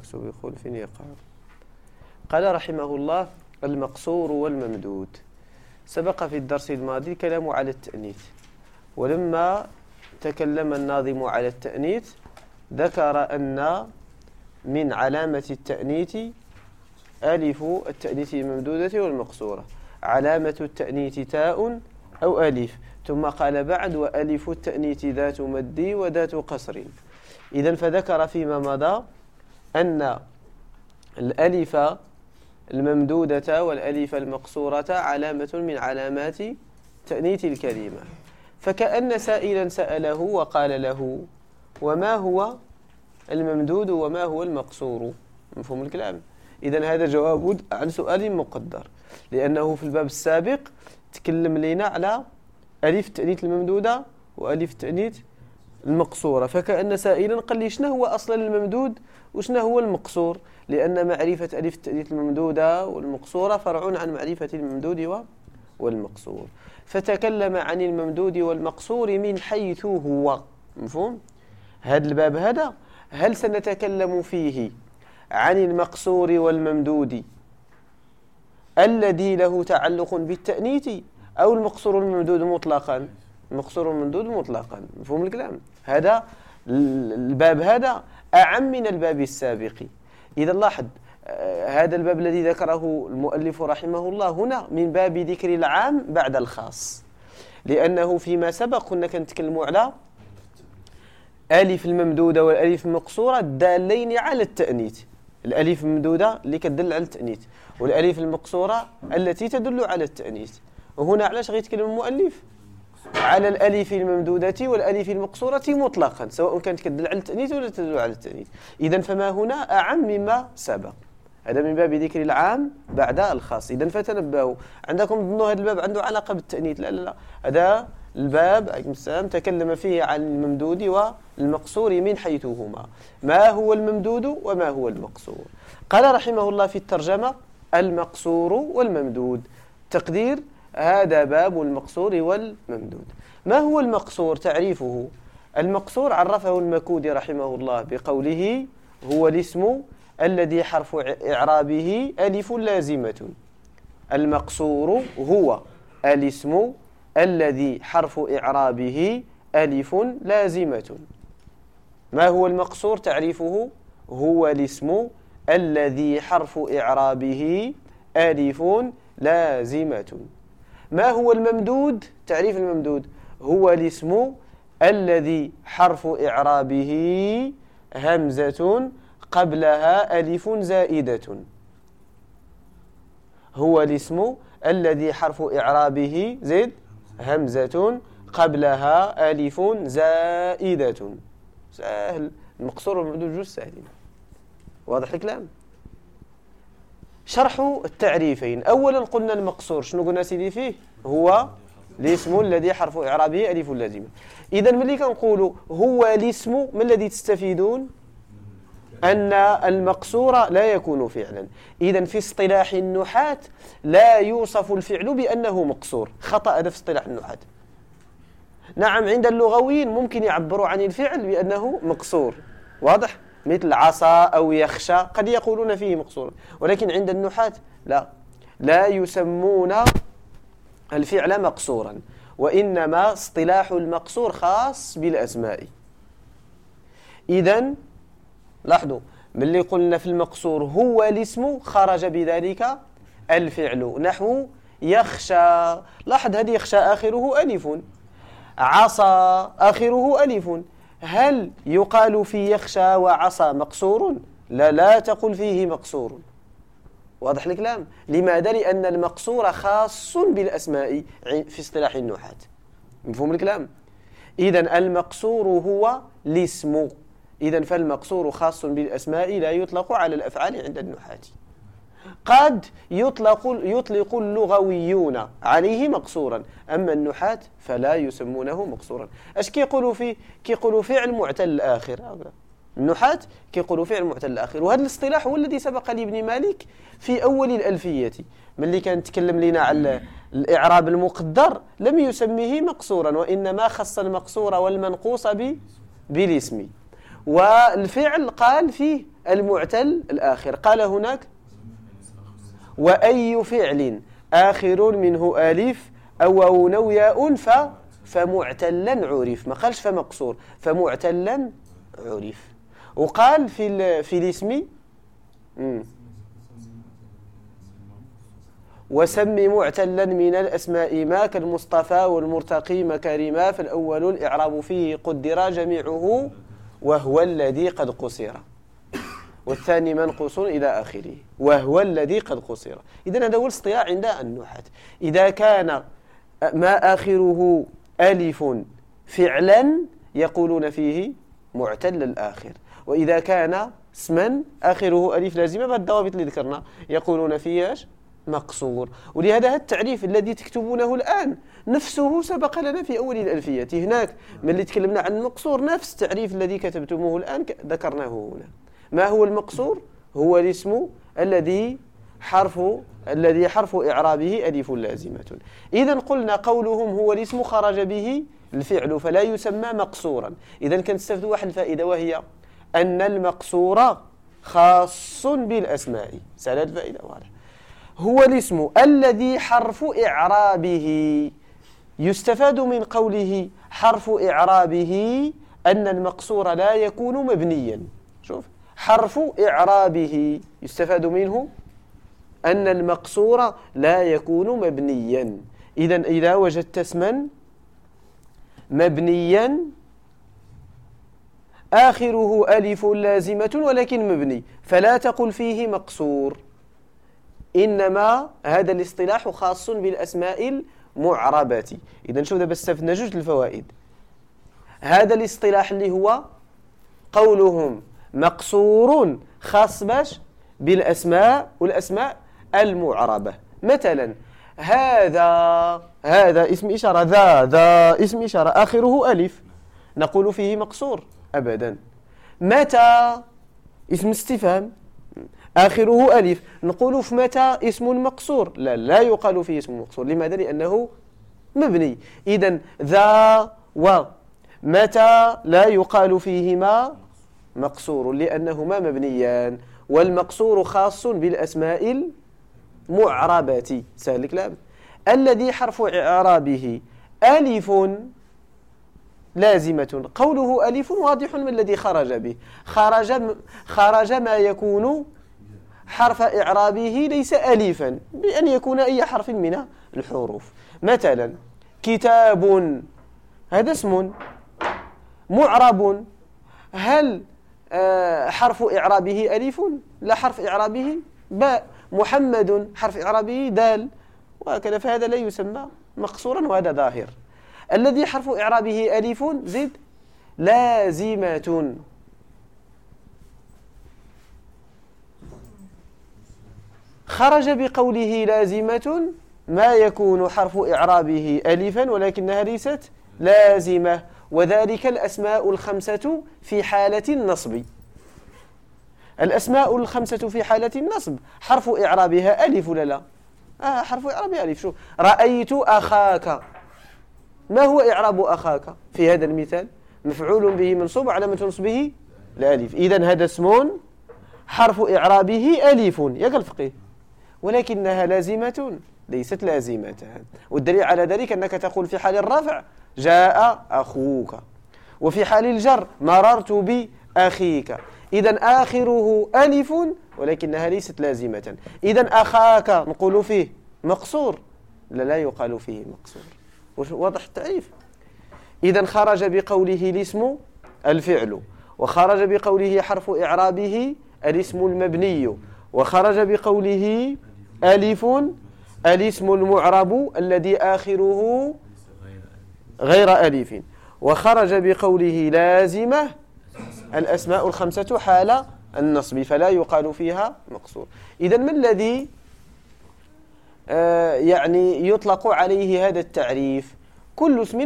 مكتوب خلف يقع. قال رحمه الله: المقصور والممدود. سبق في الدرس الماضي الكلام على التأنيث، ولما تكلم الناظم على التأنيث ذكر أن من علامة التأنيث ألف التأنيث الممدودة والمقصورة، علامة التأنيث تاء أو ألف، ثم قال بعد: وألف التأنيث ذات مد وذات قصر. إذن فذكر فيما مضى أن الألف الممدودة والألف المقصورة علامة من علامات تأنيث الكلمة. فكأن سائلا سأله وقال له: وما هو الممدود وما هو المقصور؟ مفهوم الكلام؟ إذن هذا جواب عن سؤال مقدر، لأنه في الباب السابق تكلم لنا على ألف التأنيث الممدودة وألف التأنيث المقصورة، فكأن سائلا قال لي: شنو هو أصلا الممدود وشنو هو المقصور؟ لأن معرفة ألف التأنيث الممدودة والمقصورة فرع عن معرفة الممدود والمقصور، فتكلم عن الممدود والمقصور من حيث هو. مفهوم؟ هذا الباب هذا هل سنتكلم فيه عن المقصور والممدود الذي له تعلق بالتأنيث، أو المقصور والممدود مطلقا؟ المقصور والممدود مطلقا. مفهوم الكلام؟ هذا الباب هذا أعم من الباب السابق. إذا لاحظ هذا الباب الذي ذكره المؤلف رحمه الله هنا من باب ذكر العام بعد الخاص، لأنه فيما سبق كنا كنتكلموا على ألف الممدودة والألف المقصورة الدالين على التأنيث، الألف الممدودة اللي كتدل على التأنيث، والألف المقصورة التي تدل على التأنيث. وهنا علاش غيتكلم المؤلف على الألف الممدودة والألف المقصورة مطلقا، سواء كانت كتدل على التأنيث ولا تدل على التأنيث. إذن فما هنا أعم مما سبق، هذا من باب ذكر العام بعد الخاص. إذن فتنبهوا، عندكم ظنوا هذا الباب عنده علاقة بالتأنيث، لا لا لا، هذا الباب عليكم السلام تكلم فيه عن الممدود والمقصور من حيث هما، ما هو الممدود وما هو المقصور. قال رحمه الله في الترجمة: المقصور والممدود. تقدير: هذا باب المقصور والممدود. ما هو المقصور؟ تعريفه: المقصور عرفه المكودي رحمه الله بقوله: هو الاسم الذي حرف إعرابه ألف لازمة. المقصور هو الاسم الذي حرف إعرابه ألف لازمة. ما هو المقصور؟ تعريفه: هو الاسم الذي حرف إعرابه ألف لازمة. ما هو الممدود؟ تعريف الممدود: هو الاسم الذي حرف إعرابه همزة قبلها ألف زائدة. هو الاسم الذي حرف إعرابه زد همزة قبلها ألف زائدة. سهل. المقصور والممدود جوج سهلين. واضح الكلام؟ شرح التعريفين. أولا قلنا المقصور، شنو قلنا سيدي فيه؟ هو الاسم الذي حرف إعرابه ألف لازمة. إذا ملي كنقولوا هو الاسم، ما الذي تستفيدون؟ أن المقصور لا يكون فعلا. إذا في اصطلاح النحاة لا يوصف الفعل بأنه مقصور، خطأ هذا في اصطلاح النحاة. نعم عند اللغويين ممكن يعبروا عن الفعل بأنه مقصور، واضح؟ مثل عصا أو يخشى قد يقولون فيه مقصور، ولكن عند النحاة لا يسمون الفعل مقصورا، وإنما اصطلاح المقصور خاص بالأسماء. إذن لاحظوا ملي قلنا في المقصور هو الاسم خرج بذلك الفعل، نحو يخشى. لاحظ هذه يخشى آخره ألف، عصى آخره ألف. هل يقال في يخشى وعصى مقصور؟ لا تقل فيه مقصور. واضح الكلام؟ لماذا؟ لأن المقصور خاص بالأسماء في اصطلاح النحاة. مفهوم الكلام؟ إذن المقصور هو الاسم. إذن فالمقصور خاص بالأسماء لا يطلق على الأفعال عند النحاة. قد يطلق اللغويون عليه مقصورا، أما النحاة فلا يسمونه مقصورا. اش كيقولوا فيه؟ كيقولوا فعل معتل الآخر. النحاة كيقولوا فعل معتل الآخر، وهذا الاصطلاح هو الذي سبق لابن مالك في أول الألفية. ملي كان تكلم لنا على الإعراب المقدر لم يسميه مقصورا، وإنما خص المقصور والمنقوص بالاسم. والفعل قال فيه المعتل الآخر، قال هناك وأي فعل آخر منه ألف أو واو أو ياء فمعتلا عرف، ما قالش فمقصور، فمعتلا عرف. وقال في الاسم وسم معتلا من الأسماء ما كالمصطفى والمرتقي مكارما، فالأول الإعراب فيه قدر جميعه وهو الذي قد قصر، والثاني منقوص إلى آخره وهو الذي قد قصر. إذن هذا هو الاصطلاح عند النحاة. إذا كان ما آخره ألف فعلا يقولون فيه معتل الآخر، وإذا كان اسما آخره ألف لازمة بالضوابط اللي ذكرنا يقولون فيه مقصور. ولهذا التعريف الذي تكتبونه الآن نفسه سبق لنا في أول الألفية، هناك من اللي تكلمنا عن المقصور نفس التعريف الذي كتبتموه الآن ذكرناه هنا. ما هو المقصور؟ هو الاسم الذي حرف إعرابه ألف لازمة. إذن قلنا قولهم هو الاسم خرج به الفعل فلا يسمى مقصورا. إذن كنستفيد واحد الفائدة، وهي أن المقصور خاص بالأسماء. سهلة الفائدة واضح. هو الاسم الذي حرف إعرابه، يستفاد من قوله حرف إعرابه أن المقصور لا يكون مبنيا. شوف، حرف إعرابه يستفاد منه أن المقصور لا يكون مبنيا. إذن إذا وجدت اسما مبنيا آخره ألف لازمة ولكن مبني فلا تقل فيه مقصور، إنما هذا الاصطلاح خاص بالأسماء المعربة. إذن شوف دابا استفدنا جوج الفوائد. هذا الاصطلاح اللي هو قولهم مقصور خاص باش بالأسماء والأسماء المعربة. مثلا هذا اسم إشارة، ذا اسم إشارة آخره ألف، نقول فيه مقصور؟ أبدا. متى اسم استفهام آخره ألف، نقول في متى اسم مقصور؟ لا يقال فيه اسم مقصور. لماذا؟ لأنه مبني. إذن ذا ومتى لا يقال فيهما مقصور لأنهما مبنيان، والمقصور خاص بالأسماء المعربة. سهل الكلام. الذي حرف إعرابه ألف لازمة، قوله ألف واضح من الذي خرج به. خرج ما يكون حرف إعرابه ليس ألفا، بأن يكون أي حرف من الحروف. مثلا كتاب، هذا اسم معرب، هل حرف إعرابه ألف؟ لا، حرف إعرابه باء. محمد حرف إعرابه دال، وهكذا، فهذا لا يسمى مقصورا، وهذا ظاهر. الذي حرف إعرابه ألف زد لازمة، خرج بقوله لازمة ما يكون حرف إعرابه ألفا ولكنها ليست لازمة، وذلك الأسماء الخمسة في حالة النصب. الأسماء الخمسة في حالة النصب حرف إعرابها ألف ولا لا؟ حرف إعرابها ألف. شوف، رأيت أخاك، ما هو إعراب أخاك في هذا المثال؟ مفعول به منصوب علامة نصبه الألف. إذن هذا اسم حرف إعرابه ألف يا الفقيه، ولكنها لازمة ليست لازمة. والدليل على ذلك أنك تقول في حال الرفع جاء أخوك، وفي حال الجر مررت بأخيك. إذن آخره ألف ولكنها ليست لازمة. إذن أخاك نقول فيه مقصور؟ لا يقال فيه مقصور. واضح التعريف؟ إذن خرج بقوله الاسم الفعل، وخرج بقوله حرف إعرابه الاسم المبني، وخرج بقوله ألف الاسم المعرب الذي آخره غير ألف، وخرج بقوله لازمة الأسماء الخمسة حال النصب فلا يقال فيها مقصور. إذن ما الذي يعني يطلق عليه هذا التعريف؟ كل اسم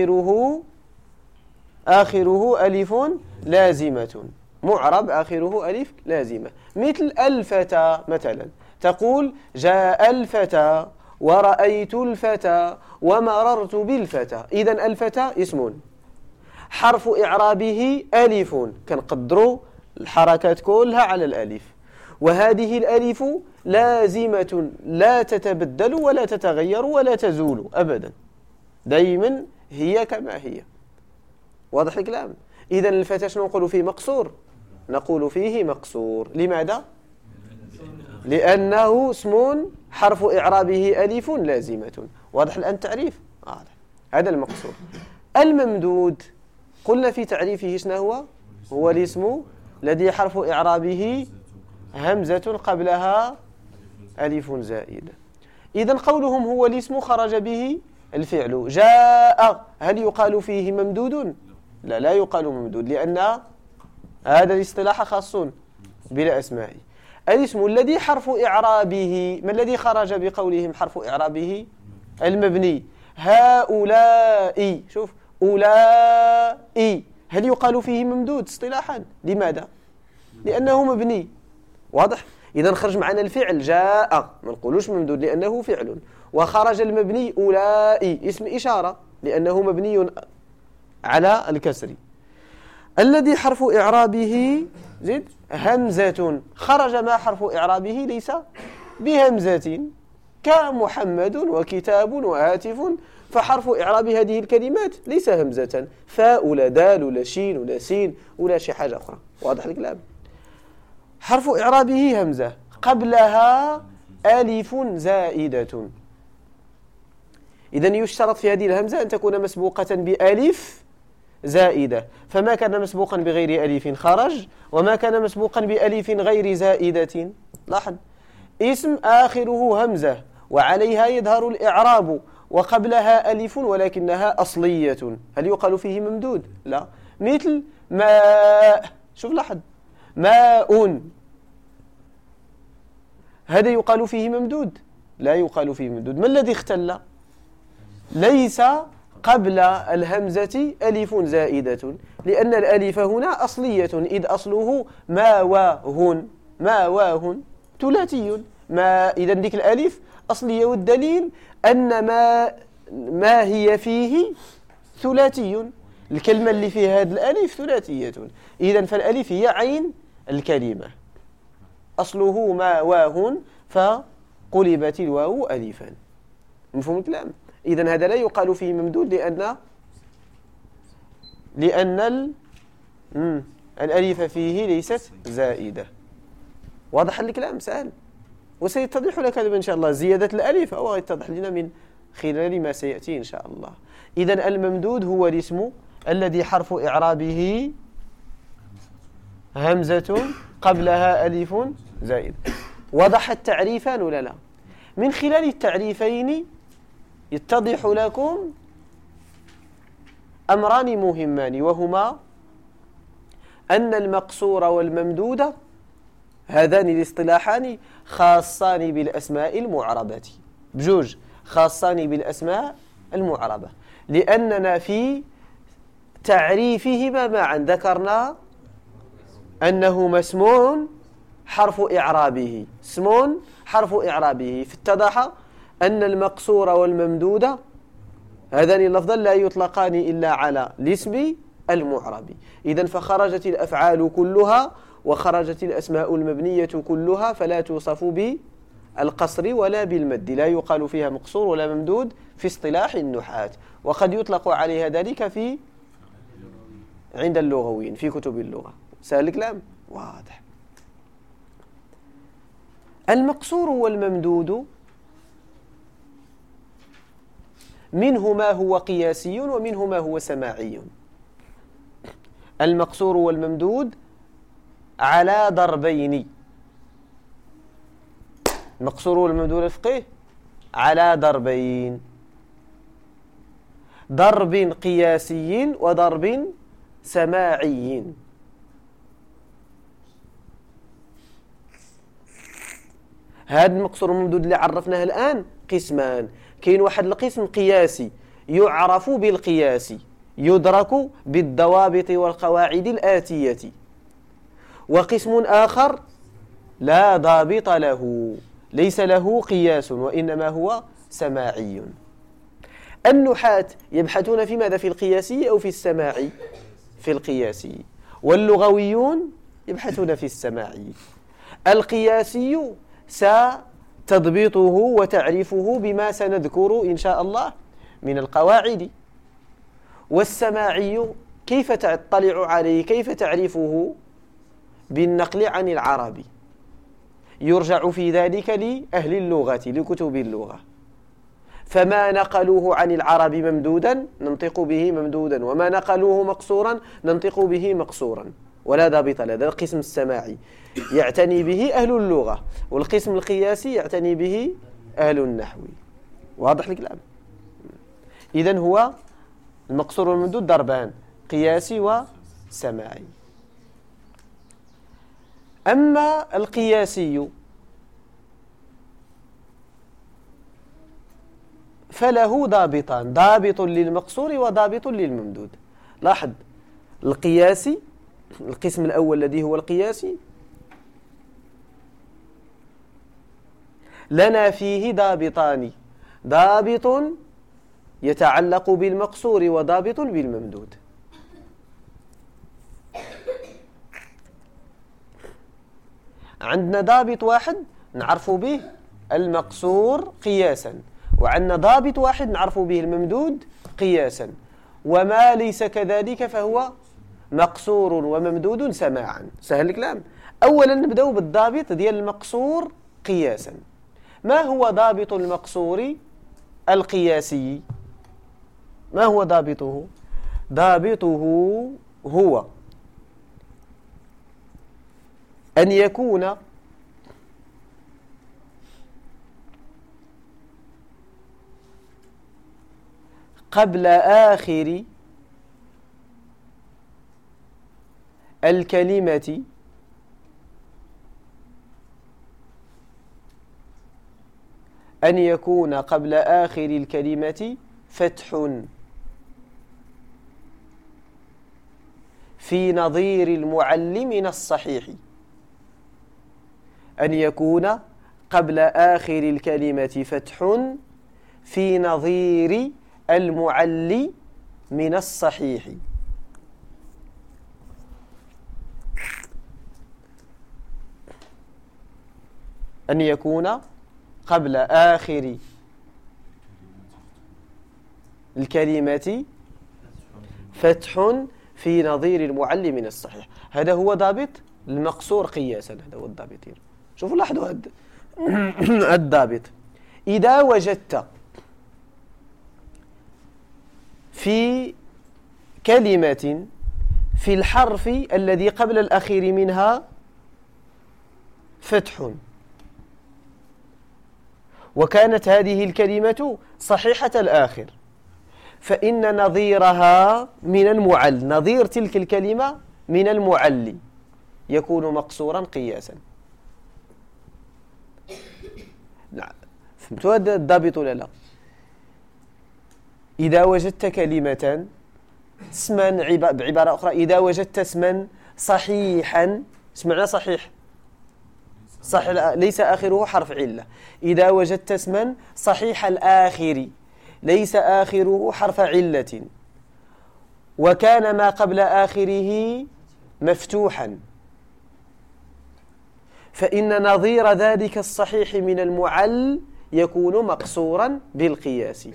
آخره ألف لازمة، معرب آخره ألف لازمة. مثل الفتى مثلا، تقول جاء الفتى ورأيت الفتى ومررت بالفتى. إذن الفتى اسم، حرف إعرابه ألف، كنقدروا الحركات كلها على الألف، وهذه الألف لازمة لا تتبدل ولا تتغير ولا تزول أبدا، دائما هي كما هي. واضح الكلام؟ إذا الفتى شنو نقول فيه مقصور؟ نقول فيه مقصور. لماذا؟ لأنه اسم حرف إعرابه ألف لازمة. واضح الآن التعريف؟ هذا المقصور. الممدود قلنا في تعريفه شنو هو؟ هو الاسم الذي حرف إعرابه همزة قبلها ألف زائدة. إذن قولهم هو الاسم خرج به الفعل. جاء هل يقال فيه ممدود؟ لا، لا يقال ممدود، لأن هذا الاصطلاح خاص بالأسماء. الاسم الذي حرف إعرابه، ما الذي خرج بقولهم حرف إعرابه؟ المبني. هؤلاء، شوف أولئك، هل يقال فيه ممدود اصطلاحا؟ لماذا؟ لأنه مبني. واضح؟ إذا خرج معنا الفعل جاء، ما نقولوش ممدود لأنه فعل، وخرج المبني أولئك اسم إشارة لأنه مبني على الكسر. الذي حرف إعرابه زد همزة، خرج ما حرف إعرابه ليس بهمزة، كمحمد وكتاب وهاتف، فحرف إعراب هذه الكلمات ليس همزة، فاء ولا دال ولا شين ولا سين ولا شي حاجة أخرى. واضح الكلام؟ حرف إعرابه همزة قبلها ألف زائدة. إذن يشترط في هذه الهمزة أن تكون مسبوقة بألف زائدة، فما كان مسبوقا بغير ألف خرج، وما كان مسبوقا بألف غير زائدة. لاحظ، اسم آخره همزة وعليها يظهر الإعراب وقبلها ألف ولكنها أصلية، هل يقال فيه ممدود؟ لا. مثل ماء، شوف لاحظ، ماء، هذا يقال فيه ممدود؟ لا يقال فيه ممدود. ما الذي اختل؟ ليس قبل الهمزة ألف زائدة، لأن الألف هنا أصلية، إذ أصله ما واهن، ما واهن ثلاثي، ما إذا ذيك الألف أصلية، والدليل أن ما هي فيه ثلاثي، الكلمة اللي فيها هذه الألف ثلاثية، إذا فالألف هي عين الكلمة، أصله ما واهن فقلبت الواو ألفا. مفهوم الكلام؟ إذن هذا لا يقال فيه ممدود لأن الألف فيه ليست زائدة. واضح الكلام؟ سهل، وسيتضح لك إن شاء الله زيادة الألف أو يتضح لنا من خلال ما سيأتي إن شاء الله. إذن الممدود هو الاسم الذي حرف إعرابه همزة قبلها ألف زائد. وضح التعريفان ولا لا؟ من خلال التعريفين يتضح لكم أمران مهمان، وهما أن المقصور والممدود هذان الاصطلاحان خاصان بالأسماء المعربة، بجوج خاصان بالأسماء المعربة، لأننا في تعريفهما معا ذكرنا أنهما اسم حرف إعرابه، اسم حرف إعرابه، فاتضح أن المقصور والممدود هذان اللفظان لا يطلقان إلا على الاسم المعرب. إذن فخرجت الأفعال كلها وخرجت الأسماء المبنية كلها فلا توصف بالقصر ولا بالمد، لا يقال فيها مقصور ولا ممدود في اصطلاح النحاة، وقد يطلق عليها ذلك عند اللغويين في كتب اللغة. سهل الكلام؟ واضح. المقصور والممدود منه ما هو قياسي ومنه ما هو سماعي. المقصور والممدود على ضربين، المقصور والممدود الفقيه على ضربين، ضرب قياسي وضرب سماعي. هذا المقصور والممدود اللي عرفناه الآن قسمان، كاين واحد القسم قياسي يعرف بالقياس، يدرك بالضوابط والقواعد الآتية، وقسم آخر لا ضابط له، ليس له قياس وإنما هو سماعي. النحاة يبحثون في ماذا؟ في القياسي أو في السماعي؟ في القياسي. واللغويون يبحثون في السماعي. القياسي ستضبطه وتعريفه بما سنذكر إن شاء الله من القواعد. والسماعي كيف تطلع عليه؟ كيف تعرفه؟ بالنقل عن العربي. يرجع في ذلك لأهل اللغة، لكتب اللغة. فما نقلوه عن العرب ممدودا ننطق به ممدودا، وما نقلوه مقصورا ننطق به مقصورا، ولا ضابط له. هذا القسم السماعي يعتني به أهل اللغة، والقسم القياسي يعتني به أهل النحو. واضح الكلام؟ إذن هو المقصور والممدود ضربان، قياسي وسماعي. أما القياسي فله ضابطان، ضابط للمقصور وضابط للممدود. لاحظ القياسي، القسم الأول الذي هو القياسي، لنا فيه ضابطان، ضابط يتعلق بالمقصور وضابط بالممدود. عندنا ضابط واحد نعرف به المقصور قياسا، وعندنا ضابط واحد نعرف به الممدود قياسا، وما ليس كذلك فهو مقصور وممدود سماعا. سهل الكلام. أولا نبدأ بالضابط ديال المقصور قياسا. ما هو ضابط المقصور القياسي؟ ما هو ضابطه؟ ضابطه هو أن يكون قبل آخر الكلمة أن يكون قبل آخر الكلمة فتح في نظير المعل من الصحيح. أن يكون قبل آخر الكلمة فتح في نظير المعل من الصحيح. أن يكون قبل آخر الكلمة فتح في نظير المعل من الصحيح. هذا هو ضابط المقصور قياسا. هذا هو الضابط. شوفوا لاحظوا هذا الضابط. إذا وجدت في كلمة في الحرف الذي قبل الأخير منها فتح، وكانت هذه الكلمة صحيحة الآخر، فإن نظيرها من المعل، نظير تلك الكلمة من المعل، يكون مقصورا قياسا. فهمتوا هذا الضابط ولا لا؟ إذا وجدت كلمة اسما، بعبارة أخرى إذا وجدت اسما صحيحا، اسمعنا صحيح ليس آخره حرف علة. إذا وجدت اسما صحيح الآخر ليس آخره حرف علة، وكان ما قبل آخره مفتوحا، فإن نظير ذلك الصحيح من المعل يكون مقصورا بالقياس.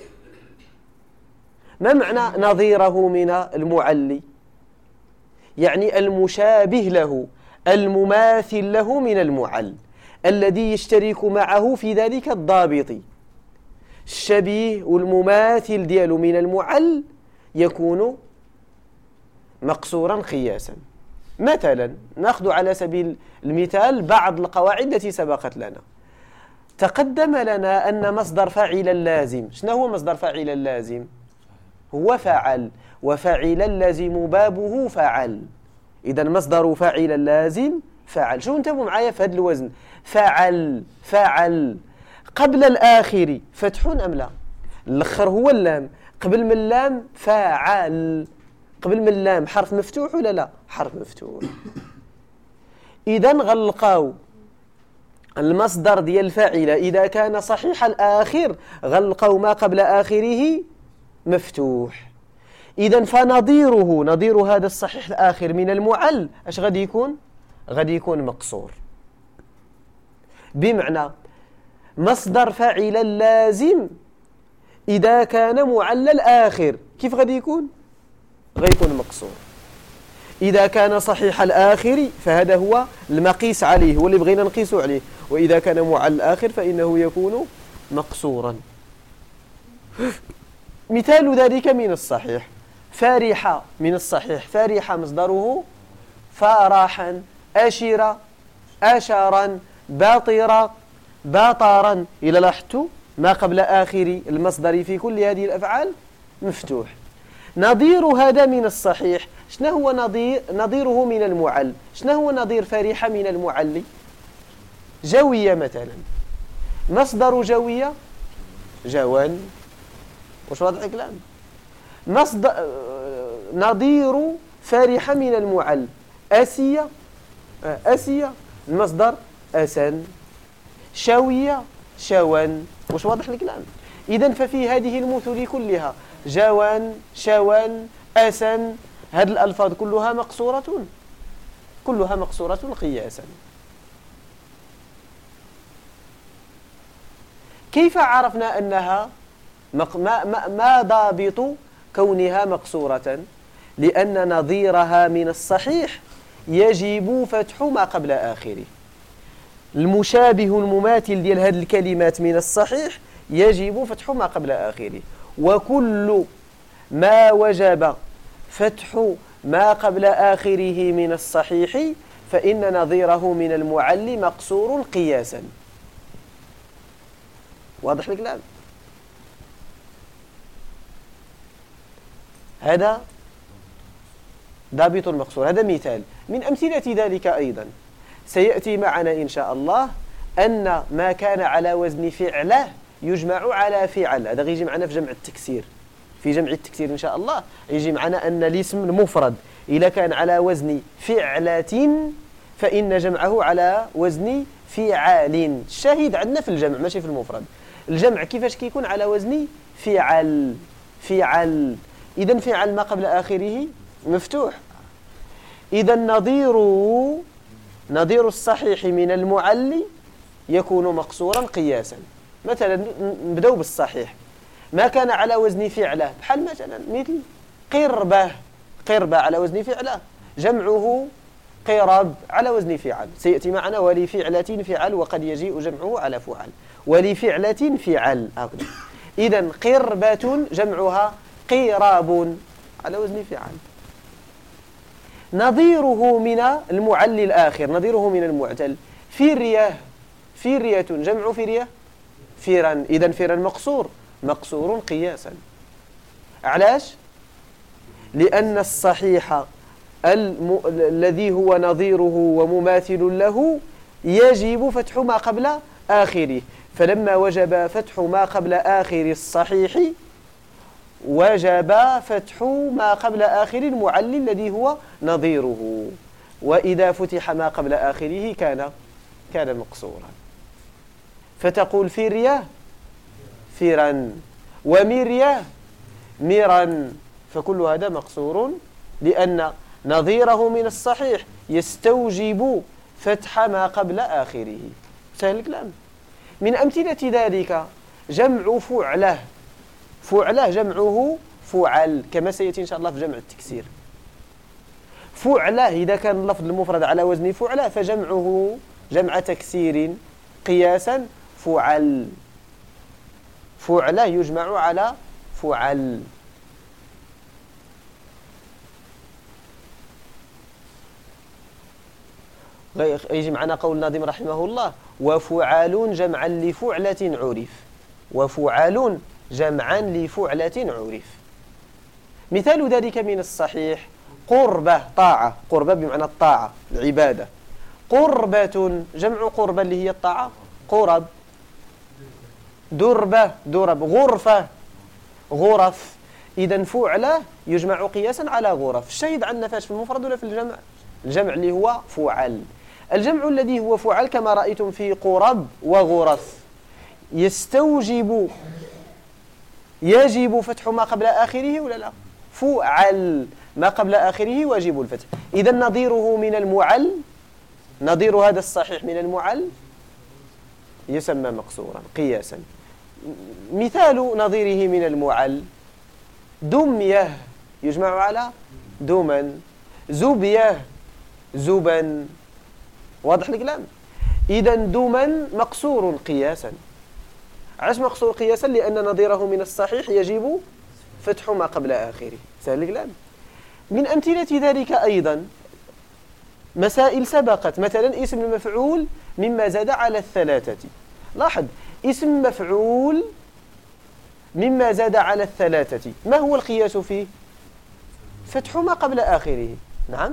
ما معنى نظيره من المعل؟ يعني المشابه له، المماثل له من المعل، الذي يشترك معه في ذلك الضابط. الشبيه والمماثل دياله من المعل يكون مقصورا قياسا. مثلا نأخذ على سبيل المثال بعض القواعد التي سبقت لنا. تقدم لنا أن مصدر فاعل اللازم، شنو هو مصدر فاعل اللازم؟ هو فعل، وفاعل اللازم بابه فعل. إذا مصدر فاعل اللازم فعل. شو انتبهوا معايا في هذا الوزن؟ فعل قبل الآخر فتح أم لا؟ الأخر هو اللام، قبل من اللام فاعل، قبل من اللام حرف مفتوح ولا لا؟ حرف مفتوح. إذا غلقاو المصدر ديال الفاعل إذا كان صحيح الآخر غلقوا ما قبل آخره مفتوح. إذن فنظيره، نظير هذا الصحيح الآخر من المعل اش غادي يكون؟ غادي يكون مقصور. بمعنى مصدر فاعل اللازم إذا كان معل الآخر كيف غادي يكون؟ غادي يكون مقصور. إذا كان صحيح الآخر فهذا هو المقيس عليه، هو اللي بغينا نقيس عليه، وإذا كان معل الآخر فإنه يكون مقصورا. مثال ذلك من الصحيح فرح، من الصحيح فرح مصدره فرحا، أشر أشرا، باطرا باطارا. إلى لاحظتوا ما قبل آخر المصدر في كل هذه الأفعال مفتوح. نظير هذا من الصحيح شنو هو نظيره من المعل؟ شنو هو نظير فرح من المعل؟ جوية مثلا، مصدر جوية جوان. واش واضح الكلام؟ مصدر نظير فرح من المعل أسية، أسية المصدر أسن، شوية شوان. واش واضح الكلام؟ إذن ففي هذه المثل كلها جوان شوان أسن، هذه الألفاظ كلها مقصورة، كلها مقصورة قياسا. كيف عرفنا أنها ما ضابط كونها مقصورة؟ لأن نظيرها من الصحيح يجب فتح ما قبل آخره. المشابه المماثل ديال هذه الكلمات من الصحيح يجب فتح ما قبل آخره، وكل ما وجب فتح ما قبل آخره من الصحيح فإن نظيره من المعل مقصور قياسا. واضح الكلام؟ هذا ضابط المقصور، هذا مثال من أمثلة ذلك. أيضا سيأتي معنا إن شاء الله أن ما كان على وزن فعله يجمع على فعل. هذا غيجي معنا في جمع التكسير، في جمع التكسير إن شاء الله يجي معنا أن الاسم المفرد إذا كان على وزن فعلة فإن جمعه على وزن فعال. الشاهد عندنا في الجمع ماشي في المفرد. الجمع كيفاش كيكون؟ على وزن فعل، فعل. إذن فعل ما قبل آخره مفتوح. إذن نظير الصحيح من المعل يكون مقصورا قياسا. مثلا نبدأ بالصحيح، ما كان على وزن فعله بحال مثلا مثل قربة، قربة على وزن فعله، جمعه قرب على وزن فعل. سيأتي معنا ولفعلة فعل، وقد يجيء جمعه على فعل، ولفعلة فعل هكذا. إذن قربة جمعها قراب على وزن فعل. نظيره من المعل الآخر، نظيره من المعتل فرية، فرية جمع فرية فرا. إذن فرا مقصور، مقصور قياسا. علاش؟ لأن الصحيح الذي هو نظيره ومماثل له يجب فتح ما قبل آخره، فلما وجب فتح ما قبل آخر الصحيح وجب فتح ما قبل آخر المعل الذي هو نظيره، وإذا فتح ما قبل آخره كان مقصورا. فتقول فرية فرا، ومرية مرا، فكل هذا مقصور لأن نظيره من الصحيح يستوجب فتح ما قبل آخره. سهل الكلام. من أمثلة ذلك جمع فعله، فعله جمعه فعل كما سيأتي إن شاء الله في جمع التكسير. فعله إذا كان اللفظ المفرد على وزن فعله فجمعه جمع تكسير قياسا فعل، فعله يجمع على فعل. يجي معنا قول الناظم رحمه الله وفعال جمعا لفعلة عرف، وفعال جمعا لفعلة عرف. مثال ذلك من الصحيح قربة طاعة، قربة بمعنى الطاعة العبادة. قربة جمع قربة اللي هي الطاعة قرب. دربة درب. غرفة غرف. إذن فعلة يجمع قياسا على غرف. الشاهد عندنا فاش في المفرد ولا في الجمع؟ الجمع اللي هو فعل. الجمع الذي هو فعل كما رأيتم في قرب وغرف يستوجب يجب فتح ما قبل آخره ولا لا؟ فعل ما قبل آخره واجب الفتح. إذا نظيره من المعل، نظير هذا الصحيح من المعل يسمى مقصورا قياسا. مثال نظيره من المعل: دميه يجمع على دما، زبيه زبا. واضح الكلام؟ إذا دما مقصور قياسا. علاش مقصور قياسا؟ لأن نظيره من الصحيح يجب فتح ما قبل آخره. سهل الكلام. من أمثلة ذلك أيضا مسائل سبقت، مثلا اسم المفعول مما زاد على الثلاثة. لاحظ، اسم مفعول مما زاد على الثلاثة ما هو القياس فيه؟ فتح ما قبل آخره. نعم،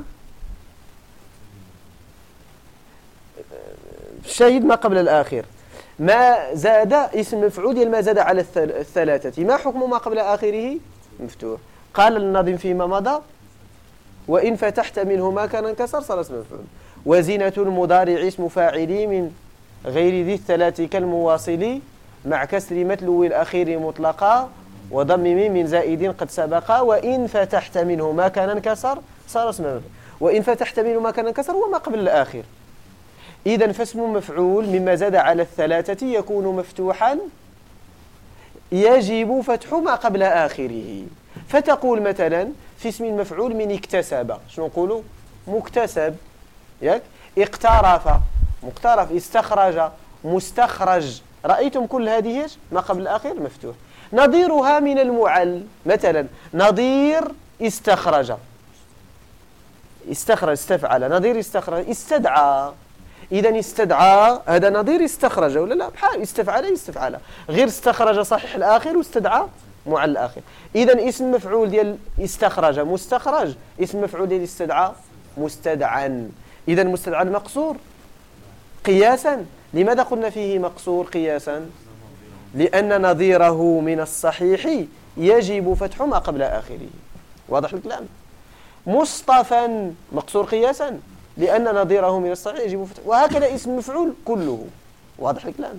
الشاهد ما قبل الآخر. ما زاد اسم مفعول ديال ما زاد على الثلاثة، ما حكم ما قبل آخره؟ مفتوح. قال الناظم فيما مضى: وإن فتحت منه ما كان انكسر صار اسم مفعول. وزينة المضارع اسم فاعل من غير ذي الثلاث كالمواصل مع كسر متلو الأخير مطلقا وضم من زائد قد سبقا. وإن فتحت منه ما كان انكسر صار اسم مفعول. وإن فتحت منه ما كان انكسر وما قبل الآخر. إذن فاسم مفعول مما زاد على الثلاثة يكون مفتوحا يجب فتح ما قبل آخره. فتقول مثلا في اسم المفعول من اكتسب، شنو نقولوا؟ مكتسب. ياك؟ اقترف مقترف، استخرج مستخرج. رأيتم كل هذه ما قبل الآخر مفتوح. نظيرها من المعل مثلا نظير استخرج، استخرج استفعل، نظير استخرج استدعى. إذا استدعى هذا نظير استخرج ولا لا؟ بحال استفعل يستفعل، غير استخرج صحيح الآخر واستدعى معل الآخر. إذا اسم مفعول ديال استخرج مستخرج، اسم مفعول ديال استدعى مستدعى. إذا مستدعى مقصور قياسا. لماذا قلنا فيه مقصور قياسا؟ لأن نظيره من الصحيح يجب فتح ما قبل آخره. واضح الكلام؟ مصطفى مقصور قياسا لأن نظيره من الصحيح يجب فتح، وهكذا اسم مفعول كله. واضح الكلام؟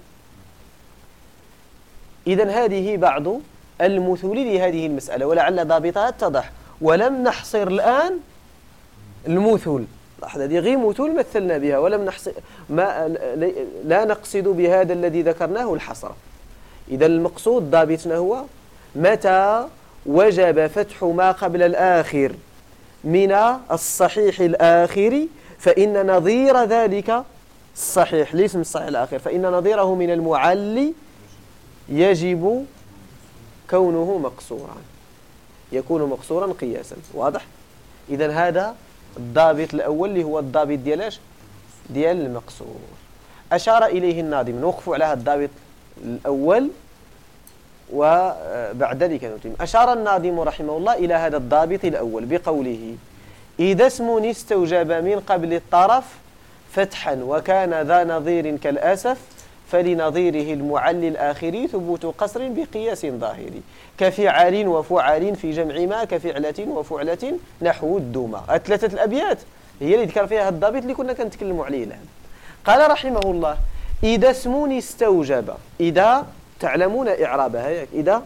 إذن هذه بعض المثل لهذه المسألة، ولعل ضابطها اتضح. ولم نحصر الآن المثل. لاحظ، هذه غير مثل مثلنا بها، ولم نحصر لا نقصد بهذا الذي ذكرناه الحصر. إذا المقصود ضابطنا هو متى وجب فتح ما قبل الآخر من الصحيح الآخر فإن نظير ذلك الصحيح ليس من الصحيح الآخر، فإن نظيره من المعل يجب كونه مقصورا، يكون مقصورا قياسا. واضح؟ إذن هذا الضابط الأول اللي هو الضابط ديال المقصور. أشار إليه الناظم. نوقف على هذا الضابط الأول وبعد ذلك نتم. أشار الناظم رحمه الله إلى هذا الضابط الأول بقوله: إذا اسم استوجب من قبل الطرف فتحا وكان ذا نظير كالأسف فلنظيره المعل الآخر ثبوت قصر بقياس ظاهري كفعل وفعل في جمع ما كفعلة وفعلة نحو الدومة. ثلاثة الأبيات هي اللي ذكر فيها الضابط اللي كنا كنتكلموا عليه الآن. قال رحمه الله: إذا اسم استوجب، إذا تعلمون إعرابها، هيك إذا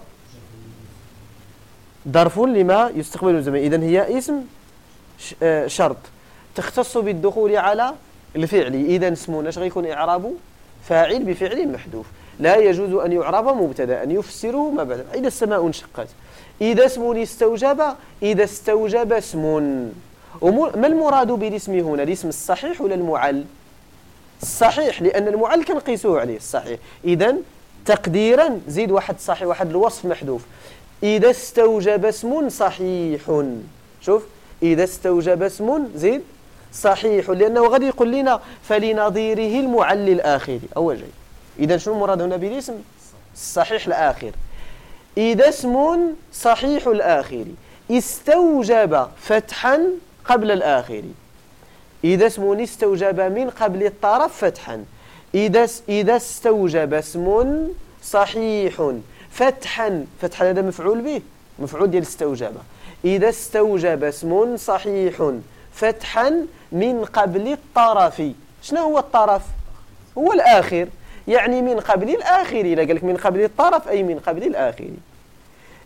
ظرف لما يستقبل الزمان. إذن هي اسم شرط تختص بالدخول على الفعل. إذا اسمنا اش غيكون إعرابه؟ فاعل بفعل محذوف، لا يجوز أن يعرب مبتدا، أن يفسره ما بعد. إذا السماء انشقت. إذا اسم استوجب، إذا استوجب اسم. ما المراد بالاسم هنا؟ الاسم الصحيح ولا المعل؟ الصحيح، لأن المعل كنقيسوه عليه الصحيح. إذن تقديرا زيد واحد صحيح، واحد الوصف محذوف. إذا استوجب اسم صحيح. شوف، إذا استوجب اسم زيد صحيح، لأنه غادي يقول لنا فلنظيره المعل الآخر أول شيء. إذا شنو المراد هنا بالاسم؟ الصحيح الآخر. إذا اسم صحيح الآخر استوجب فتحا قبل الآخر. إذا اسم استوجب من قبل الطرف فتحا. إذا استوجب اسم صحيح فتحا، فتحا هذا مفعول به، مفعول ديال استوجب. إذا استوجب اسم صحيح فتحا من قبل الطرف. شنو هو الطرف؟ هو الآخر، يعني من قبل الآخر. إذا قال لك من قبل الطرف أي من قبل الآخر.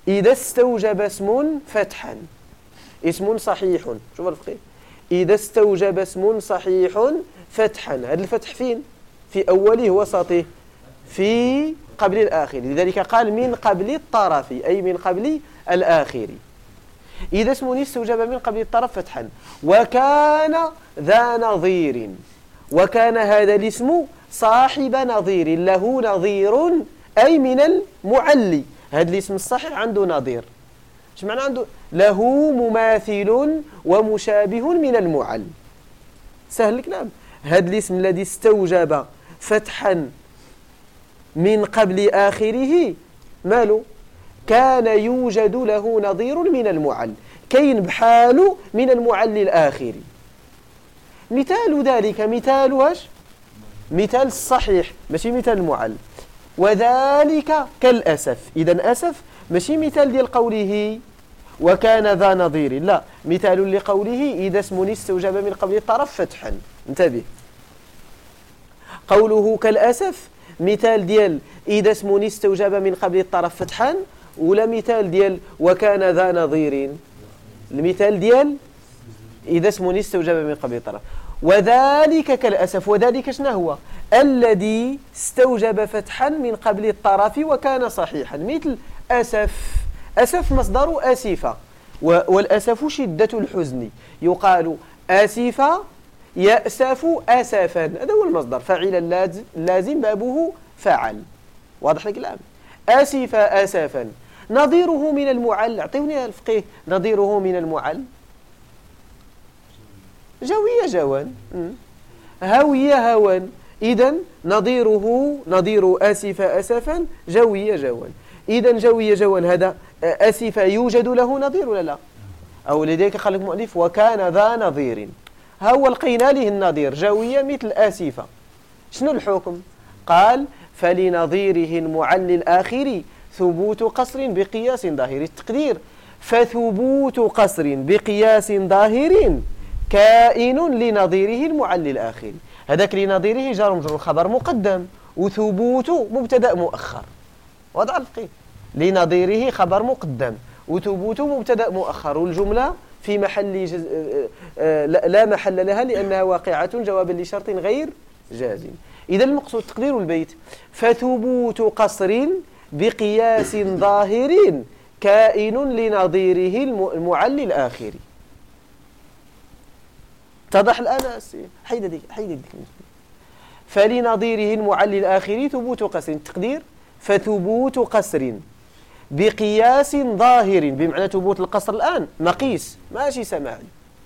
إذا استوجب اسم فتحا، اسم صحيح، شوف الفقيه، إذا استوجب اسم صحيح فتحا، هذا الفتح فين؟ في أوله وسطه، في قبل الآخر، لذلك قال من قبل الطرف، أي من قبل الآخر. إذا اسم استوجب من قبل الطرف فتحا وكان ذا نظير، وكان هذا الاسم صاحب نظير، له نظير أي من المعلي، هذا الاسم الصحيح عنده نظير. ايش معنى عنده؟ له مماثل ومشابه من المعل. سهل الكلام. هذا الاسم الذي استوجب فتحا من قبل آخره ماله؟ كان يوجد له نظير من المعل، كاين بحاله من المعل الآخر. مثال ذلك مثال واش؟ مثال الصحيح ماشي مثال المعل. وذلك كالأسف، إذا أسف ماشي مثال ديال قوله وكان ذا نظير، لا، مثال لقوله إذا اسم استوجب من قبل الطرف فتحا. انتبه، قوله كالأسف مثال ديال إذا اسم استوجب من قبل الطرف فتحا، ولا مثال ديال وكان ذا نظير، المثال ديال إذا اسم استوجب من قبل الطرف. وذلك كالأسف، وذلك شنو هو؟ الذي استوجب فتحا من قبل الطرف وكان صحيحا، مثل أسف. أسف مصدر أسف، والأسف شدة الحزن، يقال أسف يأسف أسفا، هذا هو المصدر، فاعل لازم بابه فعل. واضح الكلام؟ أسف أسفا. نظيره من المعل، اعطوني الفقيه نظيره من المعل. جوية جوان، هوية هوان. إذن نظيره، نظير أسف أسفا جوية جوان. إذن جوية جوان هذا أسف يوجد له نظير ولا لا؟ أو لديك خلق مؤلف وكان ذا نظير، هو لقينا له النظير جوية مثل آسفة. شنو الحكم؟ قال فلنظيره المعل الآخر ثبوت قصر بقياس ظاهر. التقدير فثبوت قصر بقياس ظاهر كائن لنظيره المعل الآخر. هذاك لنظيره جار مجرور خبر مقدم، وثبوت مبتدأ مؤخر. وضع الفقيه لنظيره خبر مقدم وثبوت مبتدأ مؤخر، والجملة في محل لا محل لها لأنها واقعة جوابا لشرط غير جازم. إذا المقصود تقدير البيت فثبوت قصر بقياس ظاهر كائن لنظيره المعل الآخر. اتضح الآن؟ حيد ديك فلنظيره المعل الآخر ثبوت قصر. التقدير فثبوت قصر بقياس ظاهر، بمعنى ثبوت القصر الآن مقيس ماشي سماعي.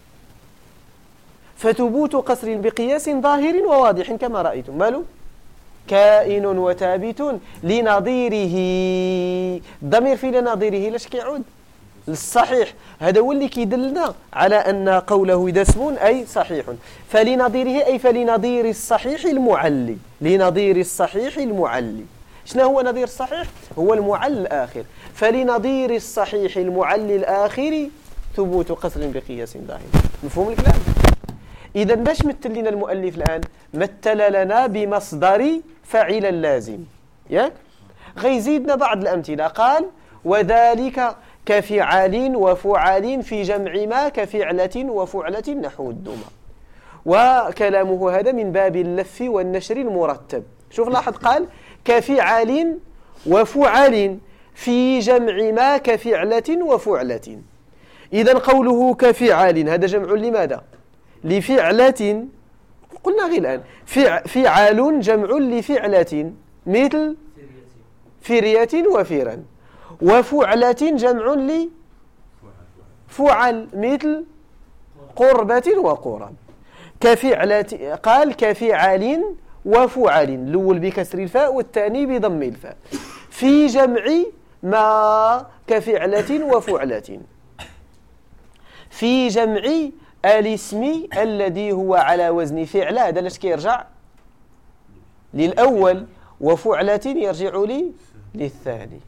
فثبوت قصر بقياس ظاهر وواضح كما رأيتم، ماله؟ كائن وثابت لنظيره. الضمير في لنظيره لاش كيعود؟ للصحيح. هذا هو اللي كيدلنا على أن قوله إذا اسم أي صحيح. فلنظيره أي فلنظير الصحيح المعلي، لنظير الصحيح المعلي. شنو هو نظير الصحيح؟ هو المعل الآخر. فلنظير الصحيح المعل الآخر ثبوت قصر بقياس ظاهر. مفهوم الكلام؟ إذا باش مثل لنا المؤلف الآن؟ مثل لنا بمصدر فعل اللازم، ياك؟ غيزيدنا بعض الأمثلة. قال وذلك كفعال وفعال في جمع ما كفعلة وفعلة نحو الدمى. وكلامه هذا من باب اللف والنشر المرتب. شوف لاحظ، قال كفعال وفعال في جمع ما كفعلة وفعلة. إذا قوله كفعال هذا جمع لماذا؟ لفعلة. قلنا غير الآن فعال جمع لفعلة مثل فرية وفيرا، وفعلة جمع لفعل مثل قربة وقرب. كفعلة قال كفعل وفعل، الأول بكسر الفاء والثاني بضم الفاء، في جمع ما كفعلة وفعلة. في جمع الاسم الذي هو على وزن فعل، هذا لاش كيرجع للأول، وفعلة يرجع للثاني.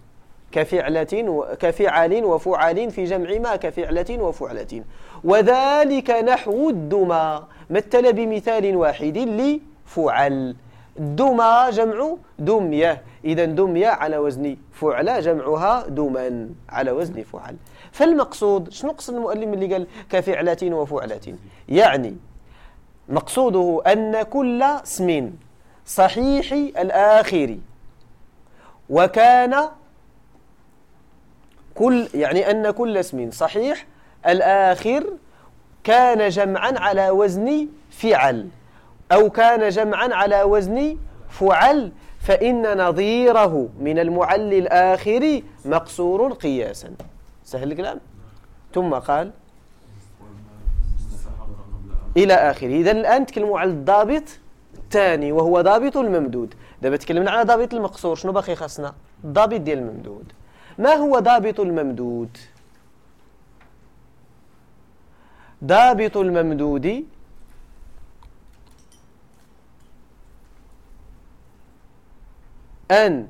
كفعل وفعل في جمع ما كفعلة وفعلة. وذلك نحو الدمى، مثل بمثال واحد لفعل. دمى جمع دمية، إذا دمية على وزن فعلى جمعها دما على وزن فعل. فالمقصود شنو قصد المؤلف اللي قال كفعلة وفعلة؟ يعني مقصوده أن كل اسم صحيح الآخر وكان يعني أن كل اسم صحيح الآخر كان جمعا على وزن فعل أو كان جمعا على وزن فعل، فإن نظيره من المعل الآخر مقصور قياسا. سهل الكلام. ثم قال إلى آخره. إذن الآن تكلموا على الضابط الثاني وهو ضابط الممدود. دابا تكلمنا على ضابط المقصور، شنو باقي خاصنا؟ الضابط ديال الممدود. ما هو ضابط الممدود؟ ضابط الممدود أن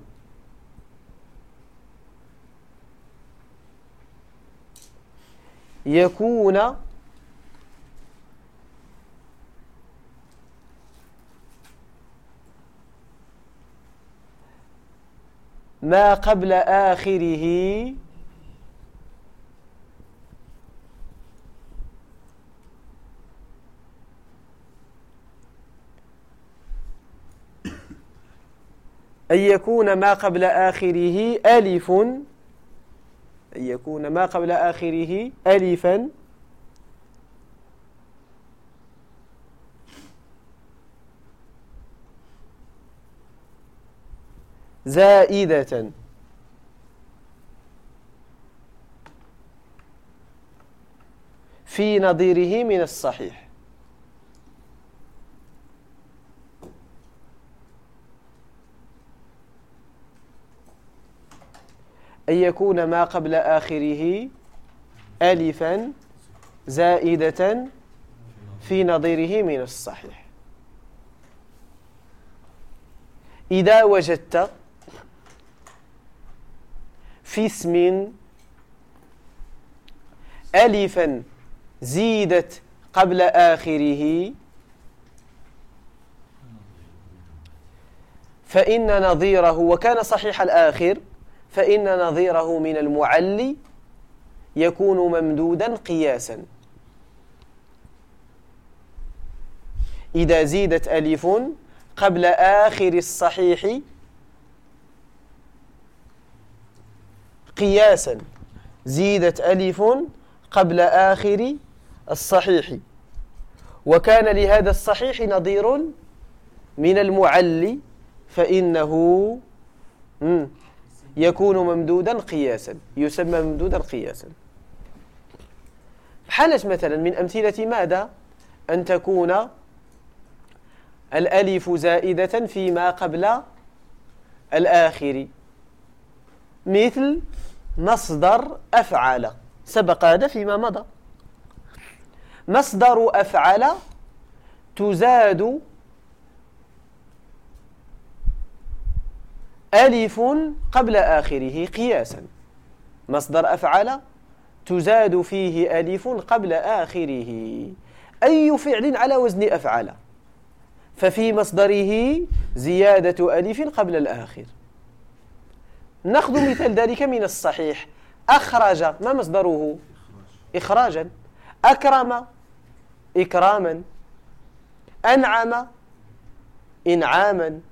يكون ما قبل آخره أن يكون ما قبل آخره ألف، أن يكون ما قبل آخره ألفا زائدة في نظيره من الصحيح. أن يكون ما قبل آخره ألفا زائدة في نظيره من الصحيح. إذا وجدت في اسم ألفا زيدت قبل آخره فإن نظيره، وكان صحيح الآخر، فإن نظيره من المعل يكون ممدودا قياسا. إذا زيدت ألف قبل آخر الصحيح قياسا، زيدت ألف قبل آخر الصحيح وكان لهذا الصحيح نظير من المعل فإنه يكون ممدودا قياسا، يسمى ممدودا قياسا. حالة مثلا من أمثلة ماذا؟ أن تكون الألف زائدة فيما قبل الآخر، مثل مصدر أفعل، سبق هذا فيما مضى. مصدر أفعل تزاد ألف قبل آخره قياسا. مصدر أفعل تزاد فيه ألف قبل آخره. أي فعل على وزن أفعل ففي مصدره زيادة ألف قبل الآخر. نأخذ مثال ذلك من الصحيح. أخرج، ما مصدره؟ إخراجا. أكرم إكراما. أنعم إنعاما.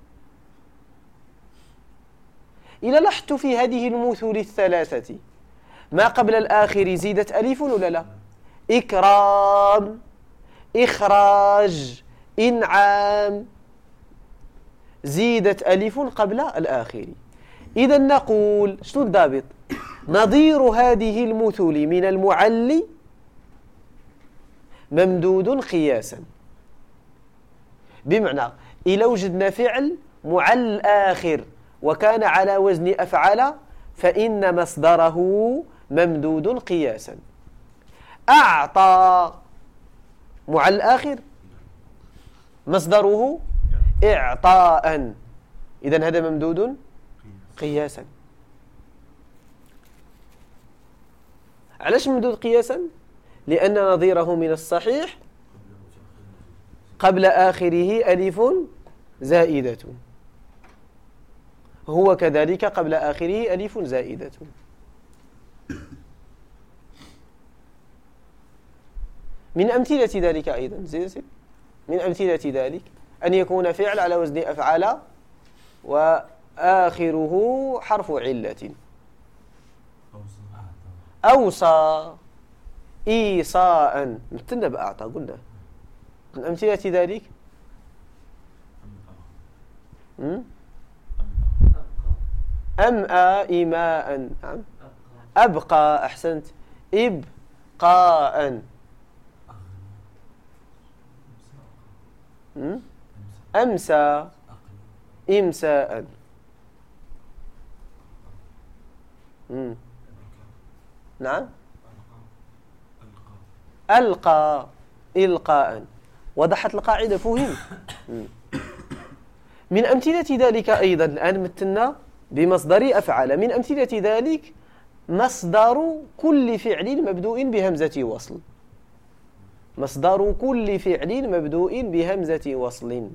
إذا لاحظت في هذه المثل الثلاثة ما قبل الآخر زيدت ألف ولا لا؟ إكرام، إخراج، إنعام، زيدت ألف قبل الآخر. إذا نقول شنو الضابط؟ نظير هذه المثل من المعل ممدود قياسا. بمعنى إذا وجدنا فعل معل آخر وكان على وزن أفعل فإن مصدره ممدود قياسا. أعطى معل آخر مصدره إعطاء، إذن هذا ممدود قياسا. علاش ممدود قياسا؟ لأن نظيره من الصحيح قبل آخره ألف زائدة. هو كذلك قبل آخره ألف زائدة. من أمثلة ذلك أيضا من أمثلة ذلك أن يكون فعل على وزن أفعل وآخره حرف علة. أوصى، إيصاء، مثلنا بأعطى قلنا. من أمثلة ذلك أمأ، إيماء، نعم. أبقى، أحسنت، إبقاء. أمسى، إمساء. نعم. ألقى، إلقاء. وضحت القاعدة، فهم. من أمثلة ذلك أيضا الآن مثلنا بمصدر أفعل. من أمثلة ذلك مصدر كل فعل مبدوء بهمزة وصل. مصدر كل فعل مبدوء بهمزة وصل.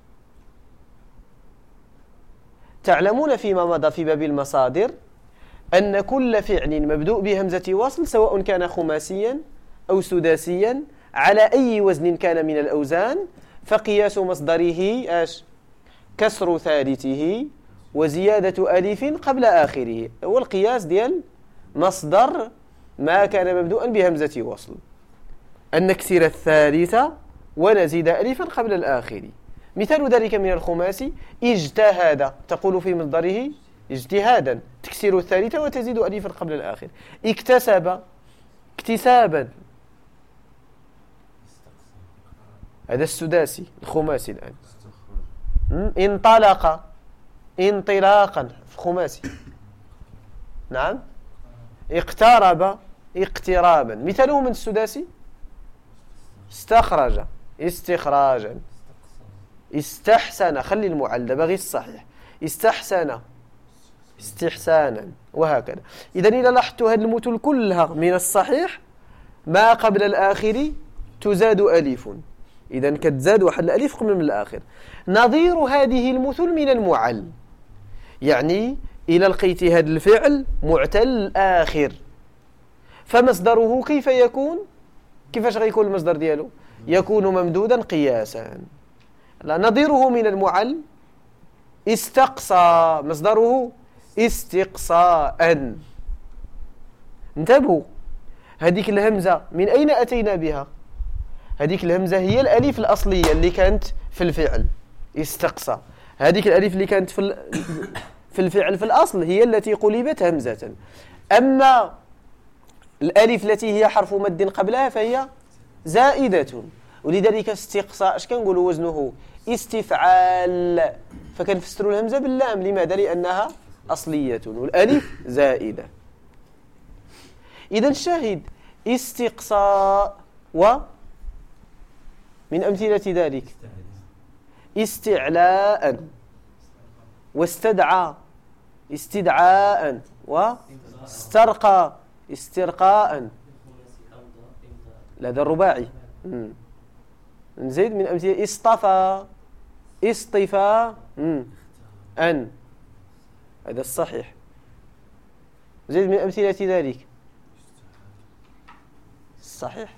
تعلمون فيما مضى في باب المصادر أن كل فعل مبدوء بهمزة وصل سواء كان خماسيا أو سداسيا على أي وزن كان من الأوزان فقياس مصدره كسر ثالثه وزيادة ألف قبل آخره. هو القياس ديال مصدر ما كان مبدوءا بهمزة وصل، أن نكسر الثالثة ونزيد ألفا قبل الآخر. مثال ذلك من الخماسي اجتهد، تقول في مصدره اجتهادا، تكسر الثالثة وتزيد ألفا قبل الآخر. اكتسب، اكتسابا، هذا السداسي. الخماسي الآن انطلق، انطلاقا، خماسي. نعم. اقترب، اقترابا. مثاله من السداسي استخرج، استخراجا. استحسن، خلي المعل بغي الصحيح، استحسن، استحسانا، وهكذا. إذن إذا لاحظت هذه المثل كلها من الصحيح ما قبل الآخر تزاد ألف، إذن كتزاد واحد الألف قبل من الآخر. نظير هذه المثل من المعل، يعني إلى لقيت هذا الفعل معتل الآخر فمصدره كيف يكون؟ كيفاش غيكون المصدر ديالو؟ يكون ممدودا قياسا. نظيره من المعل استقصى، مصدره استقصاء. انتبهوا، هذيك الهمزة من أين أتينا بها؟ هذيك الهمزة هي الألف الأصلية اللي كانت في الفعل استقصى. هذيك الألف اللي كانت في الفعل في الأصل هي التي قلبت همزة. أما الألف التي هي حرف مد قبلها فهي زائدة، ولذلك استقصاء اش كنقولوا وزنه استفعال، فكنفسروا الهمزة باللام. لماذا؟ لأنها أصلية والألف زائدة. إذا الشاهد استقصاء. ومن أمثلة ذلك استعلاء، واستدعى استدعاء، واسترقى استرقاء. هذا الرباعي. نزيد من أمثلة اصطفى، اصطفاء، أن، هذا الصحيح. نزيد من أمثلة ذلك الصحيح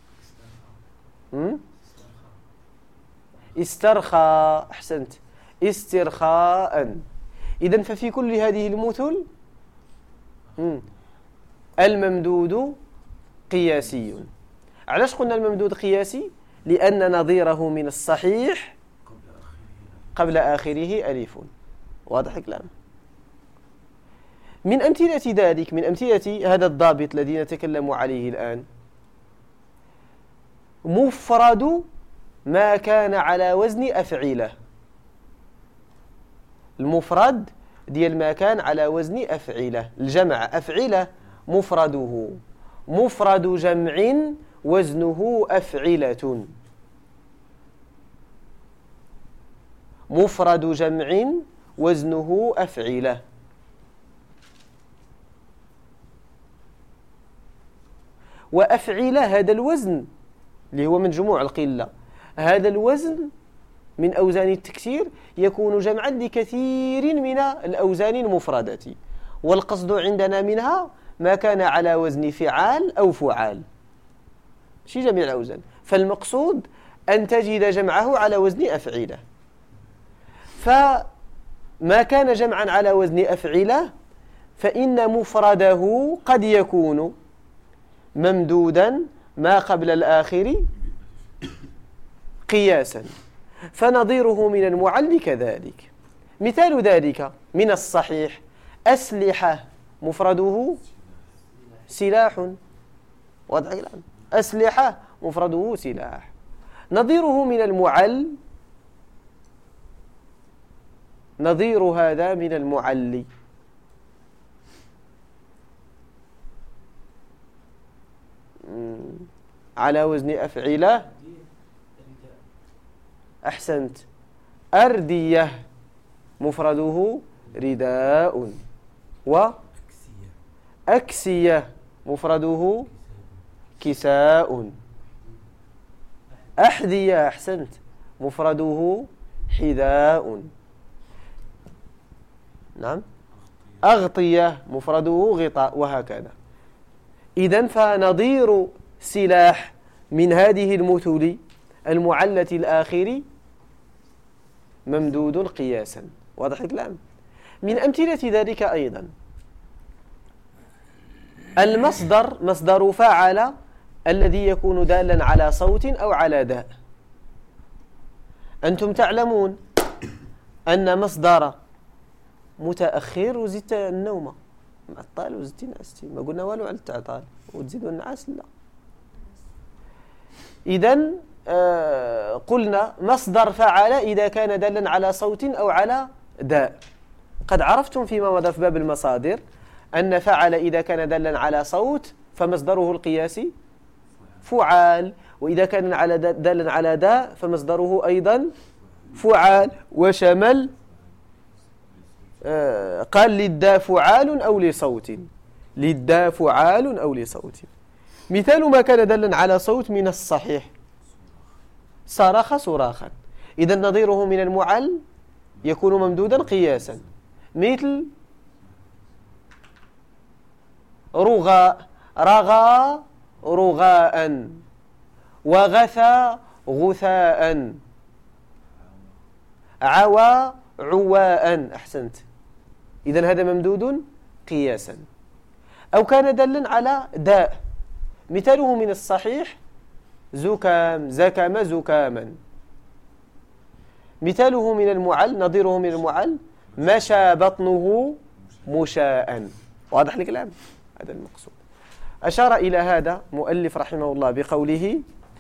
استرخى، أحسنت، استرخاء. إذن ففي كل هذه المثل الممدود قياسي. علاش قلنا الممدود قياسي؟ لأن نظيره من الصحيح قبل آخره ألف. واضح الكلام؟ من أمثلة ذلك، من أمثلة هذا الضابط الذي نتكلم عليه الآن، مفرد ما كان على وزن أفعلة. المفرد ديال ما كان على وزن أفعلة، الجمع أفعلة مفرده، مفرد جمع وزنه أفعلة. مفرد جمع وزنه أفعلة. وأفعلة هذا الوزن اللي هو من جموع القلة، هذا الوزن من أوزان التكسير يكون جمعا لكثير من الأوزان المفردة، والقصد عندنا منها ما كان على وزن فعال أو فعال، شي جميع الأوزان. فالمقصود أن تجد جمعه على وزن أفعلة، فما كان جمعا على وزن أفعلة فإن مفرده قد يكون ممدودا ما قبل الآخر قياسا، فنظيره من المعل كذلك. مثال ذلك من الصحيح: أسلحة مفرده سلاح، واضح الآن، أسلحة مفرده سلاح. نظيره من المعل، نظير هذا من المعل: على وزن أفعلة. أحسنت. أردية مفرده رداء، وأكسية مفرده كساء. أحذية، أحسنت، مفرده حذاء. نعم. أغطية مفرده غطاء، وهكذا. إذن فنظير سلاح من هذه المثل المعلة الآخر ممدود قياسا، واضح الكلام. من أمثلة ذلك أيضا المصدر، مصدر فعل الذي يكون دالا على صوت أو على داء. أنتم تعلمون أن مصدر متأخر وزدت النوم معطل وزدت نعستي، ما قلنا والو على التعطال وتزيدوا النعاس، لا. إذن قلنا مصدر فعل إذا كان دالا على صوت أو على داء. قد عرفتم فيما مضى في باب المصادر أن فعل إذا كان دالا على صوت فمصدره القياسي فعال، وإذا كان دالا على داء فمصدره أيضا فعال. وشمل قال للداء فعال أو لصوت، للداء فعال أو لصوت. مثال ما كان دالا على صوت من الصحيح: صرخ صراخا. إذا نظيره من المعل يكون ممدودا قياسا، مثل رغاء، رغى رغاء، وغثى غثاء، عوى عواء. أحسنت. إذن هذا ممدود قياسا. أو كان دالا على داء، مثاله من الصحيح: زكام، زكم زكاما. مثاله من المعل، نظيره من المعل: مشى بطنه مشاء. واضح الكلام؟ هذا المقصود. أشار إلى هذا مؤلف رحمه الله بقوله: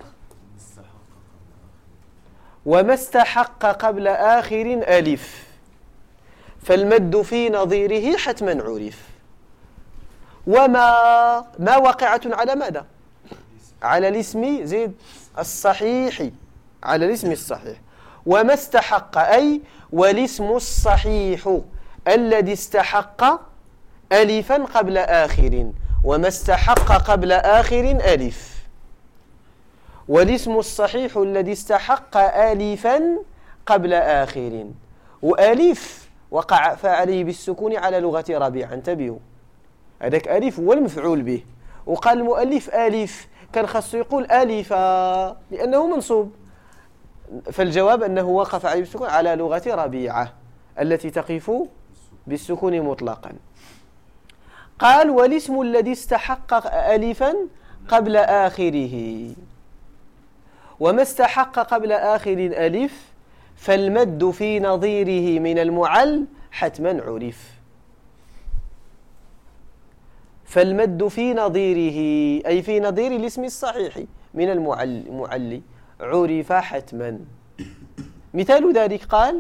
وما استحق قبل آخر ألف، فالمد في نظيره حتما عرف. ما واقعة على ماذا؟ على الاسم زيد الصحيح، على الاسم الصحيح. وما استحق أي والاسم الصحيح الذي استحق ألفا قبل آخر. وما استحق قبل آخر ألف، والاسم الصحيح الذي استحق ألفا قبل آخر. وألف وقع فعليه بالسكون على لغة ربيعة، انتبهوا، هذاك ألف هو المفعول به. وقال المؤلف ألف، كان خاصه يقول ألفا لأنه منصوب، فالجواب أنه وقف عليه بالسكون على لغة ربيعة التي تقف بالسكون مطلقا. قال: والاسم الذي استحق ألفا قبل آخره. وما استحق قبل آخر ألف فالمد في نظيره من المعل حتما عرف. فالمد في نظيره أي في نظير الاسم الصحيح من المعل عرف حتما. مثال ذلك قال: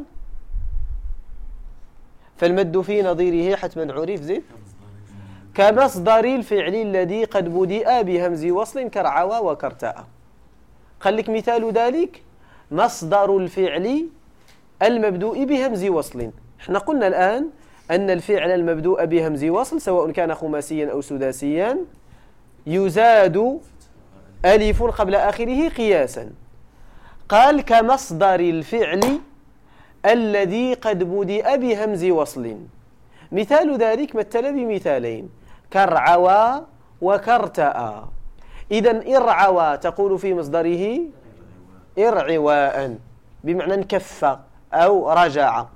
فالمد في نظيره حتما عرف زيد كمصدر الفعل الذي قد بدأ بهمز وصل كرعوى وكرتاء. قال لك مثال ذلك مصدر الفعل المبدوء بهمز وصل. احنا قلنا الآن أن الفعل المبدوء بهمز وصل سواء كان خماسيا أو سداسيا يزاد ألف قبل آخره قياسا. قال كمصدر الفعل الذي قد بدأ بهمز وصل. مثال ذلك مثل بمثالين كرعوى وكرتأى. إذن إرعوى تقول في مصدره إرعواء بمعنى انكف أو رجع،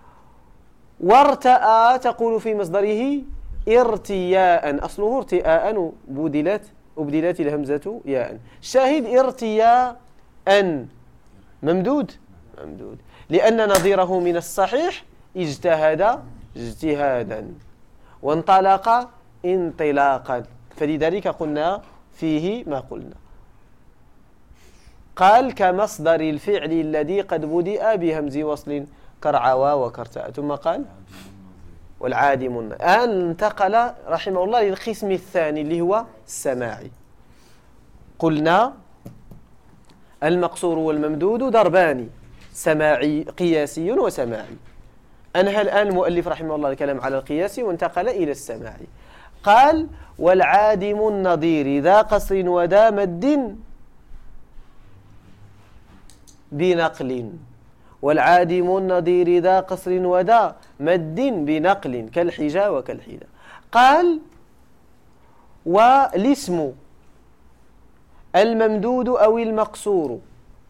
وارتأى تقول في مصدره ارتياء، أصله ارتياء أبدلت الهمزة ياء. الشاهد ارتياء ممدود لأن نظيره من الصحيح اجتهد اجتهادا وانطلق انطلاقا، فلذلك قلنا فيه ما قلنا. قال كمصدر الفعل الذي قد بدأ بهمز وصل كرعوى وكرتأ. ثم قال والعادم. انتقل رحمه الله للقسم الثاني اللي هو السماعي. قلنا المقصور والممدود ضربان، سماعي قياسي وسماعي. أنهى الآن المؤلف رحمه الله الكلام على القياسي وانتقل إلى السماعي. قال والعادم النظير ذا قصر وذا مد بنقل. والعادم النظير ذا قصر وذا مد بنقل كالحجا وكالحيدة. قال والاسم الممدود أو المقصور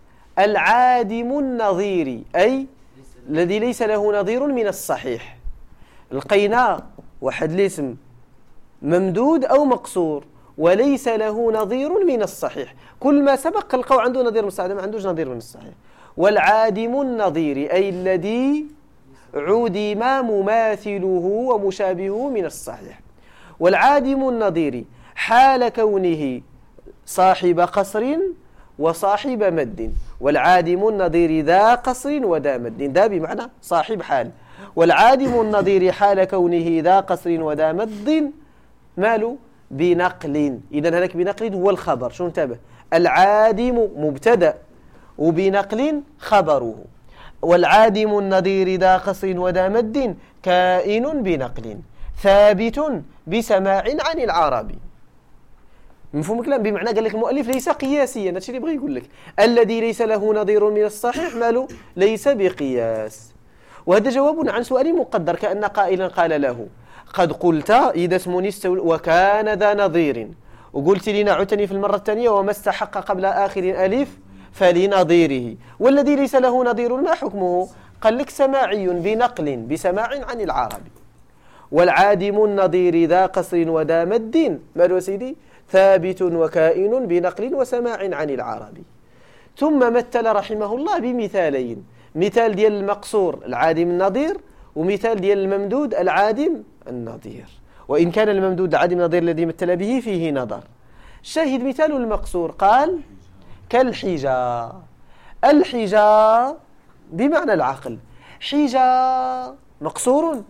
العادم النظير أي الذي ليس له نظير من الصحيح. لقينا واحد الاسم ممدود أو مقصور وليس له نظير من الصحيح، كل ما سبق لقوا عنده نظير من الصحيح، ما عندوش نظير من الصحيح. والعادم النظير أي الذي عدم مماثله ومشابهه من الصحيح. والعادم النظير حال كونه صاحب قصر وصاحب مد. والعادم النظير ذا قصر وذا مد، ذا بمعنى صاحب حال. والعادم النظير حال كونه ذا قصر وذا مد ماله بنقل. إذن هذاك بنقل هو الخبر. شو انتبه؟ العادم مبتدأ وبنقل خبره. والعادم النظير ذا قصر وذا مد كائن بنقل ثابت بسماع عن العربي. مفهوم الكلام؟ بمعنى قال لك المؤلف ليس قياسيا، هذا الشيء اللي يبغي يقول لك. الذي ليس له نظير من الصحيح ماله ليس بقياس. وهذا جواب عن سؤال مقدر، كأن قائلا قال له قد قلت إذا اسم يستوي وكان ذا نظير، وقلت لنا عتني في المرة الثانية وما استحق قبل آخر ألف فلنظيره. والذي ليس له نظير ما حكمه؟ قال لك سماعي بنقل بسماع عن العربي. والعادم النظير ذا قصر وذا مد ماله سيدي ثابت وكائن بنقل وسماع عن العربي. ثم مثل رحمه الله بمثالين، مثال ديال المقصور العادم النظير، ومثال ديال الممدود العادم النظير. وإن كان الممدود العادم النظير الذي مثل به فيه نظر. شاهد مثال المقصور قال كالحجا. الحجا بمعنى العقل، حجا مقصور.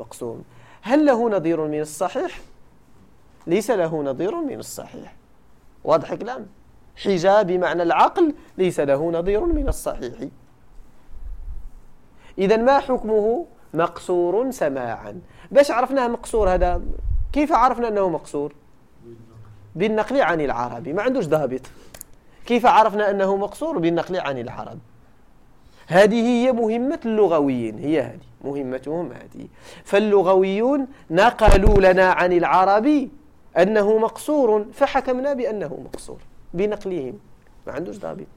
هل له نظير من الصحيح؟ ليس له نظير من الصحيح. واضح كلام؟ حجا بمعنى العقل ليس له نظير من الصحيح. إذن ما حكمه؟ مقصور سماعا. باش عرفناه مقصور هذا؟ كيف عرفنا أنه مقصور؟ بالنقل عن العربي، ما عندوش ضابط. كيف عرفنا أنه مقصور؟ بالنقل عن العرب. هذه هي مهمة اللغويين، هي هذه مهمتهم هذه. فاللغويون نقلوا لنا عن العربي أنه مقصور فحكمنا بأنه مقصور بنقلهم، ما عندوش ضابط.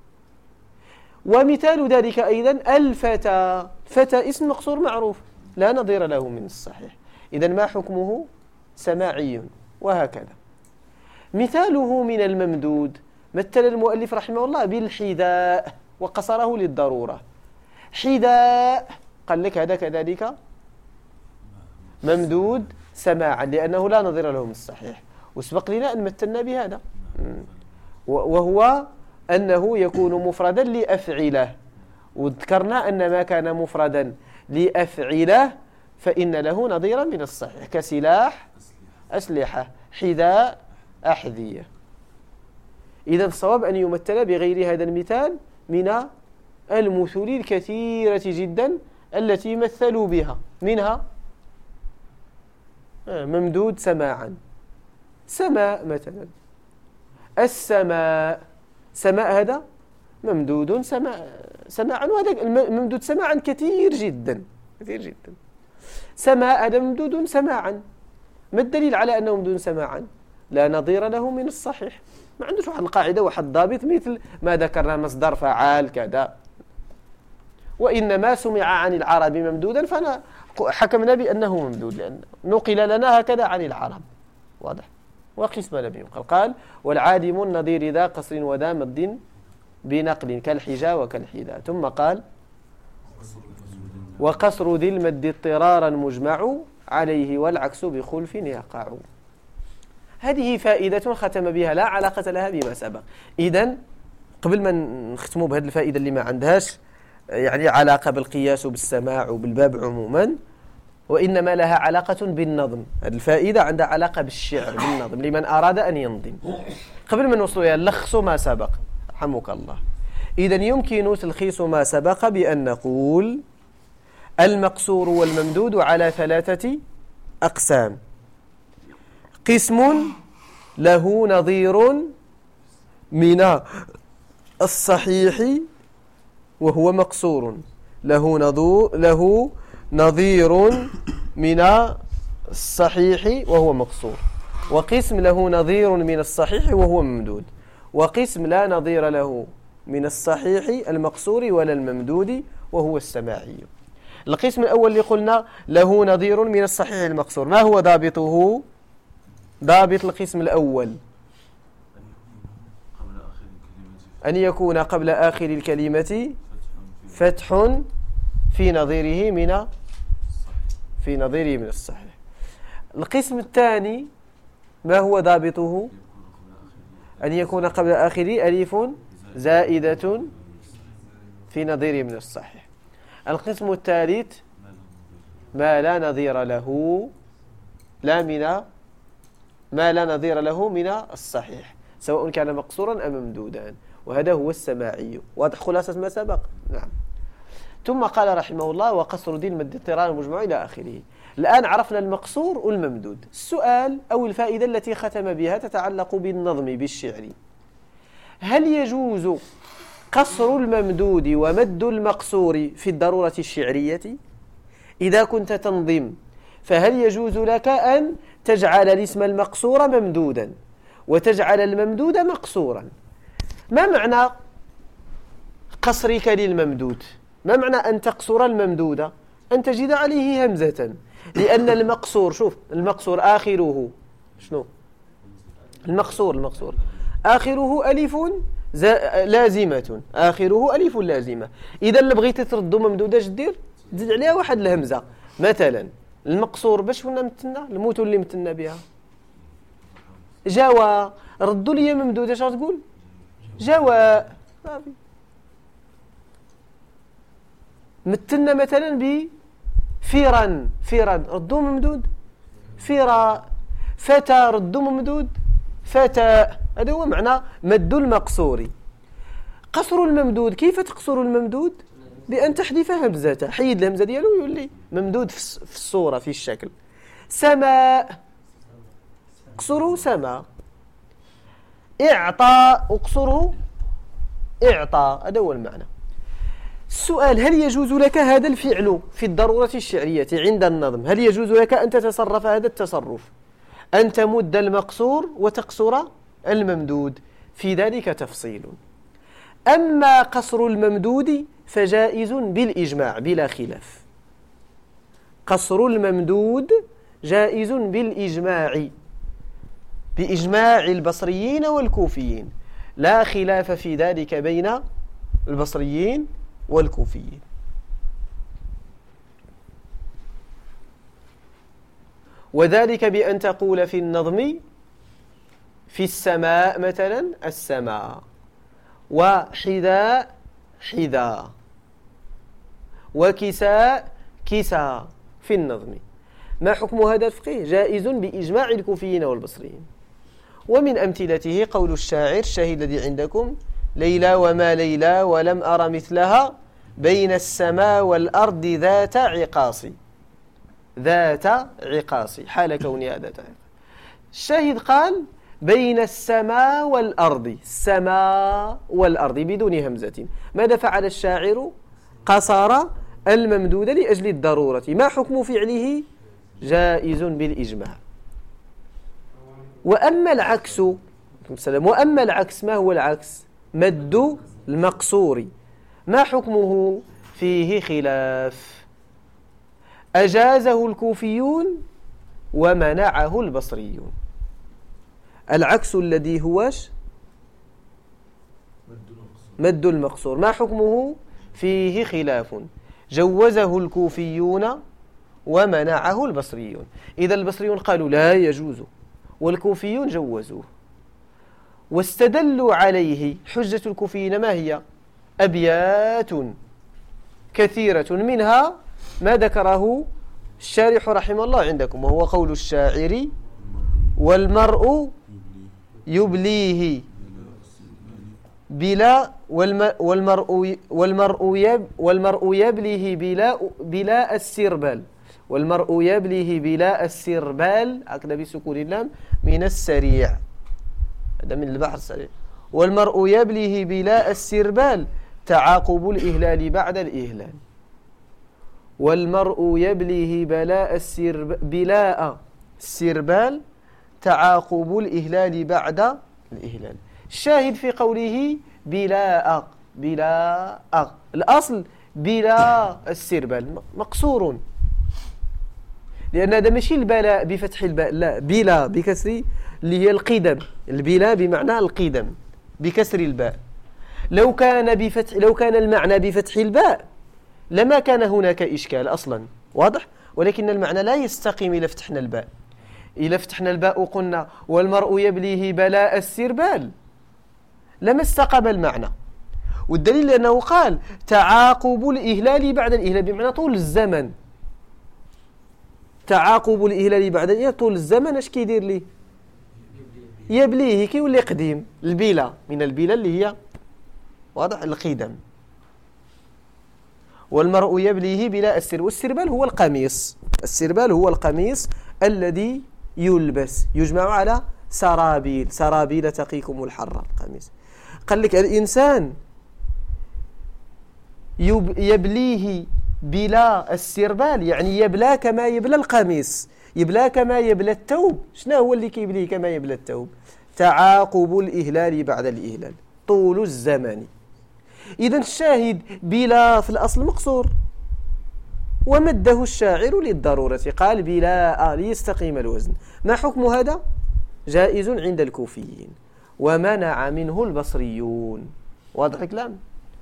ومثال ذلك أيضا الفتى. فتى اسم مقصور معروف لا نظير له من الصحيح، إذن ما حكمه؟ سماعي. وهكذا مثاله من الممدود مثل المؤلف رحمه الله بالحذاء وقصره للضرورة. حذاء قال لك هذا كذلك ممدود سماعا لأنه لا نظير له من الصحيح. وسبق لنا أن مثلنا بهذا، وهو أنه يكون مفردا لأفعله. وذكرنا أن ما كان مفردا لأفعله فإن له نظيرا من الصحيح كسلاح أسلحة، حذاء أحذية. إذا الصواب أن يمثل بغير هذا المثال من المثل الكثيرة جدا التي مثلوا بها. منها ممدود سماعا، سماء مثلا. السماء، سماء هذا ممدود سماعا، وهذا الممدود سماعا كثير جدا كثير جدا. سماء هذا ممدود سماعا. ما الدليل على أنه ممدود سماعا؟ لا نظير له من الصحيح. ما عندوش واحد القاعدة واحد ضابط مثل ما ذكرنا مصدر فعال كذا. وإنما سمع عن العرب ممدودا فأنا حكمنا بأنه ممدود لأن نقل لنا هكذا عن العرب. واضح. وقسم لم ينقل. قال والعادم النظير ذا قصر وذا مد بنقل كالحجا وكالحذا. ثم قال وقصر ذي المد اضطرارا مجمع عليه والعكس بخلف يقع. هذه فائدة ختم بها لا علاقة لها بما سبق. إذن قبل ما نختموا بهذه الفائدة اللي ما عندهاش يعني علاقة بالقياس وبالسماع وبالباب عموما، وإنما لها علاقة بالنظم. هذه الفائدة عندها علاقة بالشعر بالنظم لمن أراد أن ينظم. قبل ما نوصل إلى لخص ما سبق رحمك الله. إذن يمكن تلخيص ما سبق بأن نقول المقصور والممدود على 3 أقسام. قسم له نظير من الصحيح وهو مقصور، له نظير من الصحيح وهو مقصور. وقسم له نظير من الصحيح وهو ممدود. وقسم لا نظير له من الصحيح المقصور ولا الممدود وهو السماعي. القسم الأول اللي قلنا له نظير من الصحيح المقصور، ما هو ضابطه؟ ضابط القسم الأول أن يكون قبل آخر الكلمة فتح في نظيره من الصحيح. القسم الثاني ما هو ضابطه؟ أن يكون قبل آخره ألف زائدة في نظيره من الصحيح. القسم الثالث ما لا نظير له من الصحيح سواء كان مقصورا أم ممدودا، وهذا هو السماعي. واضح خلاصة ما سبق؟ نعم. ثم قال رحمه الله وقصر ذي المد اضطرارا مجمع إلى آخره. الآن عرفنا المقصور والممدود. السؤال أو الفائدة التي ختم بها تتعلق بالنظم بالشعر. هل يجوز قصر الممدود ومد المقصور في الضرورة الشعرية؟ إذا كنت تنظم فهل يجوز لك أن تجعل الاسم المقصور ممدودا وتجعل الممدود مقصورا؟ ما معنى قصرك للممدود؟ ما معنى أن تقصر الممدود؟ أن تجد عليه همزة، لأن المقصور شوف المقصور آخره شنو؟ المقصور آخره ألف لازمة، آخره ألف لازمة. إذا اللي بغيت تردو ممدودة جدير تزيد عليها واحد الهمزة. مثلا المقصور باش كنا متنا الموت اللي متنا بها جوا، ردوا لي ممدودة اش غتقول؟ جوا. متنا مثلا بفيرا ردوا ممدود فيرا. فتى ردوا ممدود فتى. هذا هو معنى مد المقصور. قصر الممدود كيف تقصر الممدود؟ بأن تحذف همزته، حيد الهمزة ديالو يولي ممدود في الصورة في الشكل. سماء اقصروا سماء. اعطى اقصروا اعطى. هذا هو المعنى. السؤال هل يجوز لك هذا الفعل في الضرورة الشعرية عند النظم؟ هل يجوز لك أن تتصرف هذا التصرف أن تمد المقصور وتقصر الممدود؟ في ذلك تفصيل. أما قصر الممدود فجائز بالإجماع بلا خلاف. قصر الممدود جائز بالإجماع بإجماع البصريين والكوفيين، لا خلاف في ذلك بين البصريين والكوفيين. وذلك بأن تقول في النظم في السماء مثلا السماء، وحذاء حذاء، وكساء كساء في النظم. ما حكم هذا الفقه؟ جائز بإجماع الكوفيين والبصريين. ومن أمثلته قول الشاعر الشاهد الذي عندكم: ليلى وما ليلى ولم أر مثلها بين السماء والأرض ذات عقاص. ذات عقاص حال كونها ذات عقاص. الشاهد قال بين السماء والأرض، السماء والأرض بدون همزة. ماذا فعل الشاعر؟ قصر الممدود لأجل الضرورة. ما حكم فعله؟ جائز بالإجماع. وأما العكس ما هو العكس؟ مد المقصور، ما حكمه؟ فيه خلاف، أجازه الكوفيون ومنعه البصريون. العكس الذي هو مد المقصور، ما حكمه؟ فيه خلاف، جوزه الكوفيون ومنعه البصريون. إذا البصريون قالوا لا يجوز والكوفيون جوزوه، واستدلوا عليه. حجة الكوفيين ما هي؟ أبيات كثيرة، منها ما ذكره الشارح رحمه الله عندكم، وهو قول الشاعر: والمرء يبليه بلا والمرء يبليه بلا السربال، والمرء يبليه بلا السربال هكذا بسكون اللام من السريع، هذا من البحر السريع. والمرء يبليه بلا السربال تعاقب الإهلال بعد الإهلال. والمرء يبليه بلا السربال تعاقب الإهلال بعد الإهلال. الشاهد في قوله بلا الأصل بلا السربال مقصور، لأن هذا ماشي البلاء بفتح الباء، لا، بلا بكسر اللي هي القدم، البلا بمعنى القدم بكسر الباء. لو كان المعنى بفتح الباء لما كان هناك إشكال أصلا، واضح؟ ولكن المعنى لا يستقيم إذا فتحنا الباء. إذا فتحنا الباء وقلنا والمرء يبليه بلاء السربال لما استقام المعنى. والدليل أنه قال تعاقب الإهلال بعد الإهلال، بمعنى طول الزمن. تعاقب الإهلال بعد الإهلال طول الزمن، اش كيدير ليه؟ يبليه كيولي قديم. البلا من البلا اللي هي واضح القدم. والمرء يبليه بلا السربال، والسربال هو القميص، السربال هو القميص الذي يلبس، يجمع على سرابيل تقيكم الحر. القميص قال لك الإنسان يبليه بلا السربال، يعني يبلى كما يبلى القميص، يبلى كما يبلى الثوب. شنو هو اللي كيبليه كما يبلى الثوب؟ تعاقب الإهلال بعد الإهلال، طول الزمن. إذا الشاهد بلا في الأصل مقصور، ومده الشاعر للضرورة، قال بلا ليستقيم الوزن. ما حكم هذا؟ جائز عند الكوفيين ومنع منه البصريون. واضح الكلام؟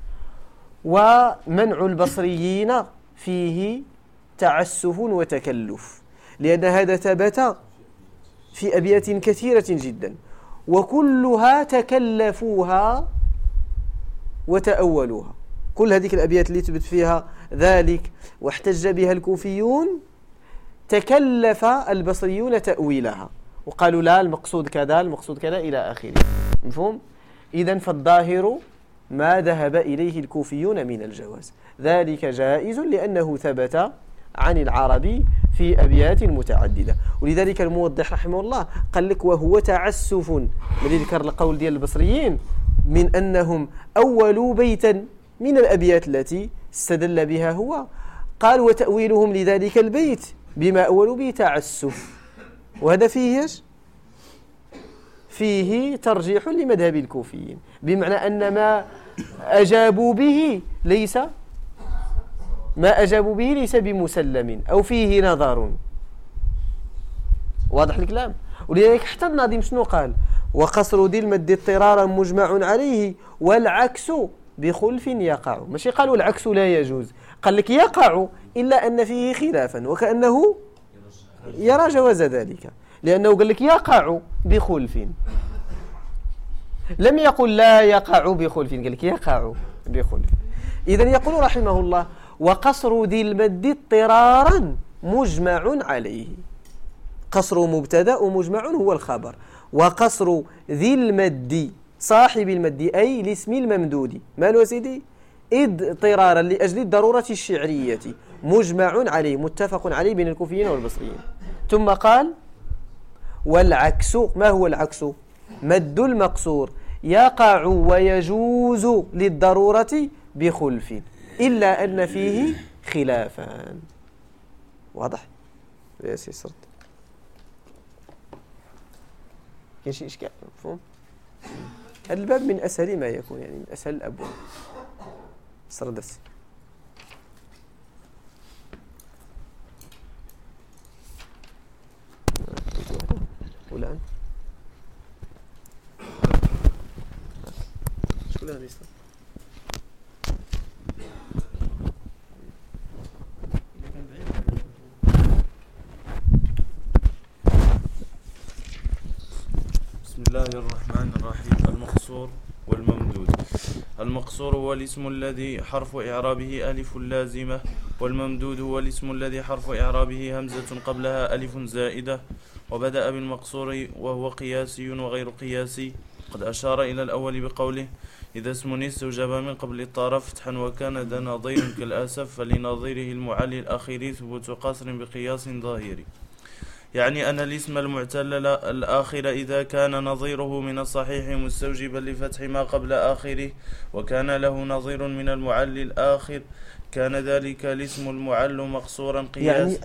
ومنع البصريين فيه تعسف وتكلف، لأن هذا ثبت في أبيات كثيرة جدا، وكلها تكلفوها وتأولوها. كل هذه الأبيات اللي تثبت فيها ذلك واحتج بها الكوفيون تكلف البصريون تأويلها، وقالوا لا، المقصود كذا، المقصود كذا إلى آخره. مفهوم؟ إذن فالظاهر ما ذهب إليه الكوفيون من الجواز، ذلك جائز لأنه ثبت عن العربي في أبيات متعددة. ولذلك الموضح رحمه الله قال لك وهو تعسف، الذي ذكر القول ديال البصريين من أنهم أولوا بيتا من الأبيات التي استدل بها هو، قال وتأويلهم لذلك البيت بما أولوا به تعسف. وهذا فيه ترجيح لمذهب الكوفيين، بمعنى أن ما أجابوا به ليس بمسلم أو فيه نظر. واضح الكلام؟ ولذلك حتى الناظم شنو قال؟ وقصر ذي المد اضطرارا مجمع عليه والعكس بخلف يقع. ماشي قالوا العكس لا يجوز، قال لك يقع إلا أن فيه خلافا، وكأنه يرى جواز ذلك، لأنه قال لك يقع بخلف، لم يقل لا يقع بخلف، قال لك يقع بخلف. إذن يقول رحمه الله وقصر ذي المد اضطرارا مجمع عليه. قصر مبتدأ ومجمع هو الخبر، وقصر ذي المد صاحب المد أي الاسم الممدود مالو سيدي اضطرارا لأجل الضرورة الشعرية مجمع عليه متفق عليه بين الكوفيين والبصريين. ثم قال والعكس. ما هو العكس؟ مد المقصور يقع ويجوز للضرورة بخلف إلا أن فيه خلافا. واضح؟ يا سي صرت كاين شي إشكال؟ مفهوم؟ هذا الباب من أسهل ما يكون، يعني من أسهل الأبواب. سردس والآن شكون هذا يسمع؟ بسم الله الرحمن الرحيم. المقصور والممدود. المقصور هو الاسم الذي حرف إعرابه ألف لازمة، والممدود هو الاسم الذي حرف إعرابه همزة قبلها ألف زائدة. وبدأ بالمقصور وهو قياسي وغير قياسي. قد أشار إلى الأول بقوله: إذا اسم استوجب من قبل الطرف فتحا وكان ذا نظير كالآسف فلنظيره المعلي الأخير ثبوت قصر بقياس ظاهري. يعني أن الاسم المعتل الآخر إذا كان نظيره من الصحيح مستوجبا لفتح ما قبل آخره وكان له نظير من المعل الآخر كان ذلك الاسم المعل مقصورا قياس.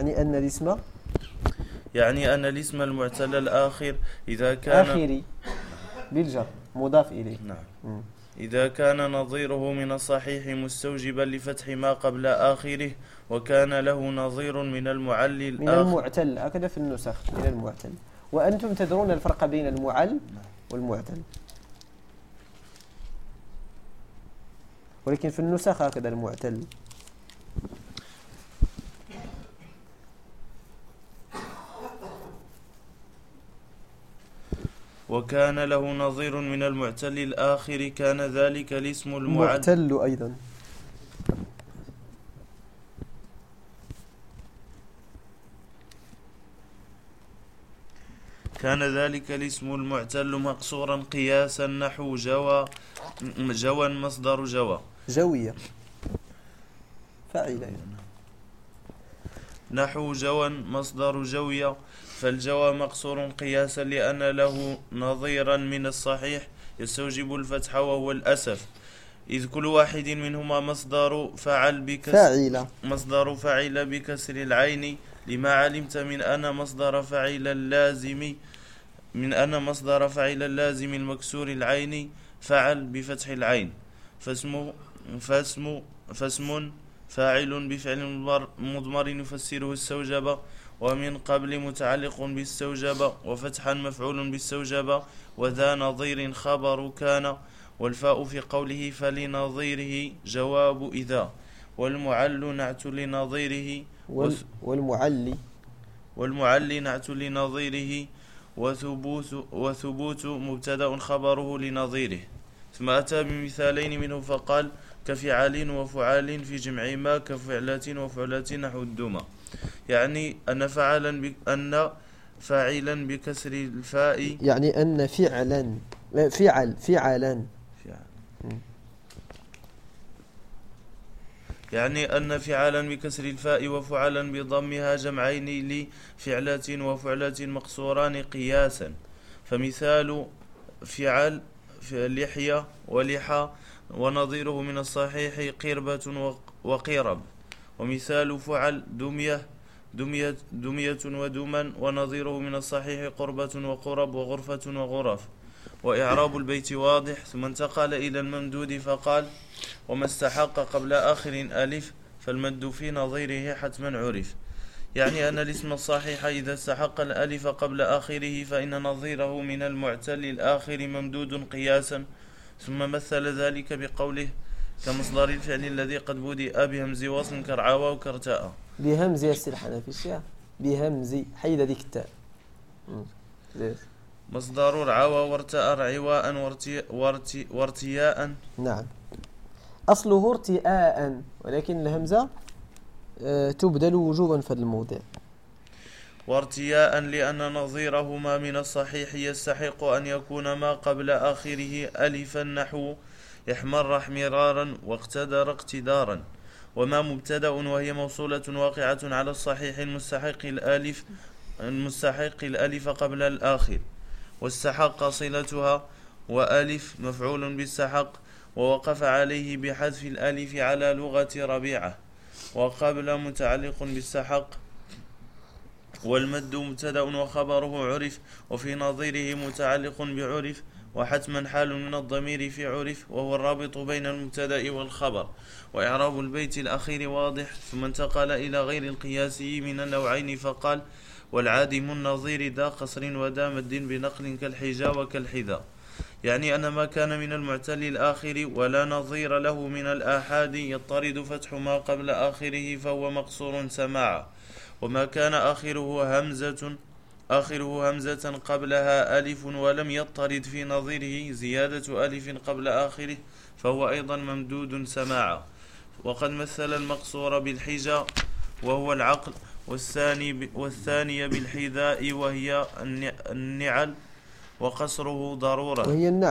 يعني أن الاسم المعتل الآخر إذا كان آخري بالجر مضاف إليه. نعم. إذا كان نظيره من الصحيح مستوجبا لفتح ما قبل آخره وكان له نظير من المعل الآخر. من المعتل هكذا في النسخ، من المعتل. وأنتم تدرون الفرق بين المعل والمعتل، ولكن في النسخ هكذا المعتل. وكان له نظير من المعتل الآخر كان ذلك الاسم المعتل أيضا. كان ذلك الاسم المعتل مقصورا قياسا نحو جوى مصدر جوى جوية فاعلة نحو جوى مصدر جوية. فالجوى مقصور قياسا لأن له نظيرا من الصحيح يستوجب الفتح وهو الأسف، إذ كل واحد منهما مصدر فعل بكسر العين لما علمت من أن مصدر فعل اللازم المكسور العين فعل بفتح العين. فاسم فاعل بفعل مضمر يفسره استوجب، ومن قبل متعلق باستوجب، وفتحا مفعول باستوجب، وذا نظير خبر كان. والفاء في قوله فلنظيره جواب إذا، والمعل نعت لنظيره والمعل نعت لنظيره، وثبوت مبتدأ خبره لنظيره. ثم أتى بمثالين منه فقال: كفعال وفعال في جمع ما، كفعلات وفعلات نحو الدمى. يعني أن فاعلا بكسر الفاء، يعني أن فعلا يعني أن فعلا بكسر الفاء وفعلا بضمها جمعين لفعلات وفعلات مقصوران قياسا. فمثال فعل لحية ولحى ونظيره من الصحيح قربة وقرب. ومثال فعل دمية ودما ونظيره من الصحيح قربة وقرب وغرفة وغرف. وإعراب البيت واضح. ثم انتقل إلى الممدود فقال: وما استحق قبل آخر ألف فالمد في نظيره حتما عرف. يعني أن الاسم الصحيح إذا استحق الألف قبل آخره فإن نظيره من المعتل الآخر ممدود قياسا. ثم مثل ذلك بقوله: كمصدر الفعل الذي قد بدأ بهمز وصل كرعاوى وكرتاء. بهمز يستلحن في الشيء بهمز حيد ذيك التاء. مصدر رعاوى وارتاء رعواء وارتياء. نعم، أصله ارتئاء، ولكن الهمزة تبدل وجوبا في الموضع. وارتياء لأن نظيرهما من الصحيح يستحق أن يكون ما قبل آخره ألفا نحو احمر احمرارا واقتدر اقتدارا. وما مبتدأ وهي موصولة واقعة على الصحيح المستحق الألف قبل الآخر. واستحق صلتها، وألف مفعول باستحق، ووقف عليه بحذف الألف على لغة ربيعة، وقبل متعلق باستحق. والمد مبتدأ وخبره عرف، وفي نظيره متعلق بعرف، وحتما حال من الضمير في عرف، وهو الرابط بين المبتدأ والخبر. وإعراب البيت الأخير واضح. ثم انتقل إلى غير القياسي من النوعين فقال: والعادم النظير ذا قصر وذا مد بنقل كالحجا وكالحذا، يعني أن ما كان من المعتل الآخر ولا نظير له من الآحاد يضطرد فتح ما قبل آخره فهو مقصور سماعا، وما كان آخره همزة قبلها ألف ولم يضطرد في نظيره زيادة ألف قبل آخره فهو أيضا ممدود سماعا. وقد مثل المقصور بالحجا وهو العقل، والثانية بالحذاء وهي النعل، وقصره ضرورة.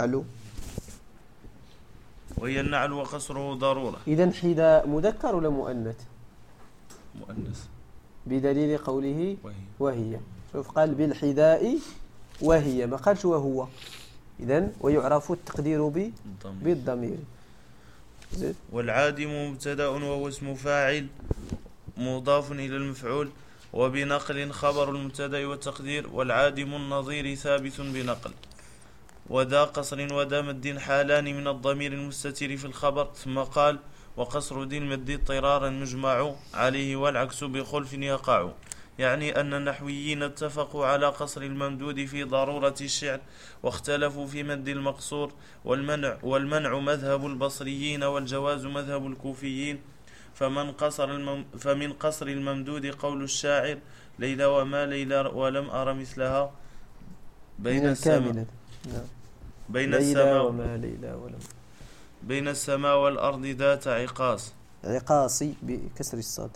وهي النعل وقصره ضرورة. إذن حذاء مذكر ولا مؤنث؟ مؤنث بدليل قوله وهي. شوف قال بالحذاء وهي، ما قالش وهو. إذن ويعرف التقدير بالضمير. والعادم مبتدأ وهو اسم فاعل مضاف إلى المفعول، وبنقل خبر المبتدأ والتقدير. والعادم النظير ثابت بنقل. وذا قصر وذا مد حالان من الضمير المستتر في الخبر. ثم قال: وقصر ذي المد اضطرارا مجمع عليه والعكس بخلف يقع، يعني أن النحويين اتفقوا على قصر الممدود في ضرورة الشعر، واختلفوا في مد المقصور. والمنع مذهب البصريين والجواز مذهب الكوفيين. فمن قصر الممدود قول الشاعر: ليلى وما ليلى ولم أر مثلها بين السماء والأرض ذات عقاصي بكسر الصاد.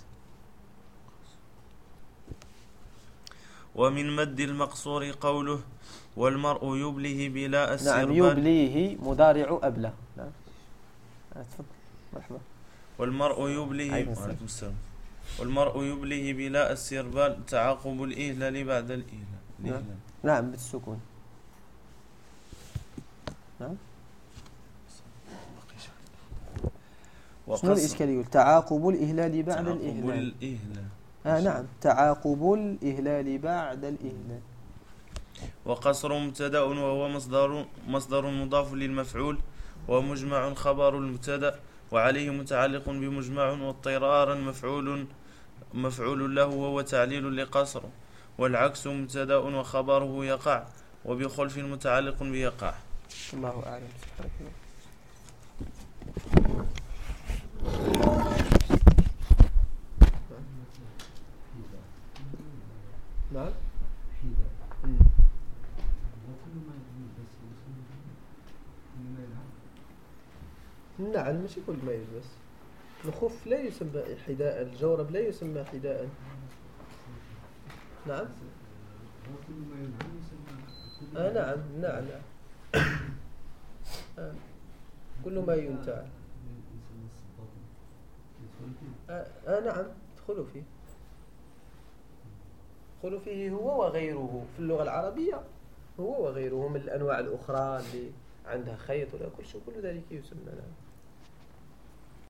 ومن مد المقصور قوله: والمرء يبليه بلا السربال. نعم، يبليه مضارع أبلى. نعم تفضل مرحبا. والمرء يبليه بلا السربال تعاقب الإهلال بعد الإهلال. نعم بالسكون. نعم. شنو الإشكالية؟ تعاقب الإهلال بعد الإهلال. نعم، تعاقب الإهلال بعد الإهلال. وقصر مبتدأ وهو مصدر مضاف للمفعول، ومجمع خبر المبتدأ، وعليه متعلق بمجمع، واضطرارا مفعول له وهو تعليل لقصر. والعكس مبتدأ وخبره يقع، وبخلف متعلق بيقع. الله أعلم. نعم. نعم ماشي كل ما يلبس. الخف لا يسمى حذاء، الجورب لا يسمى حذاء. نعم. نعم. كل ما ينتع. نعم ادخلوا فيه. ادخلوا فيه هو وغيره في اللغة العربية، هو وغيره من الأنواع الأخرى اللي عندها خيط ولا كل ذلك يسمى.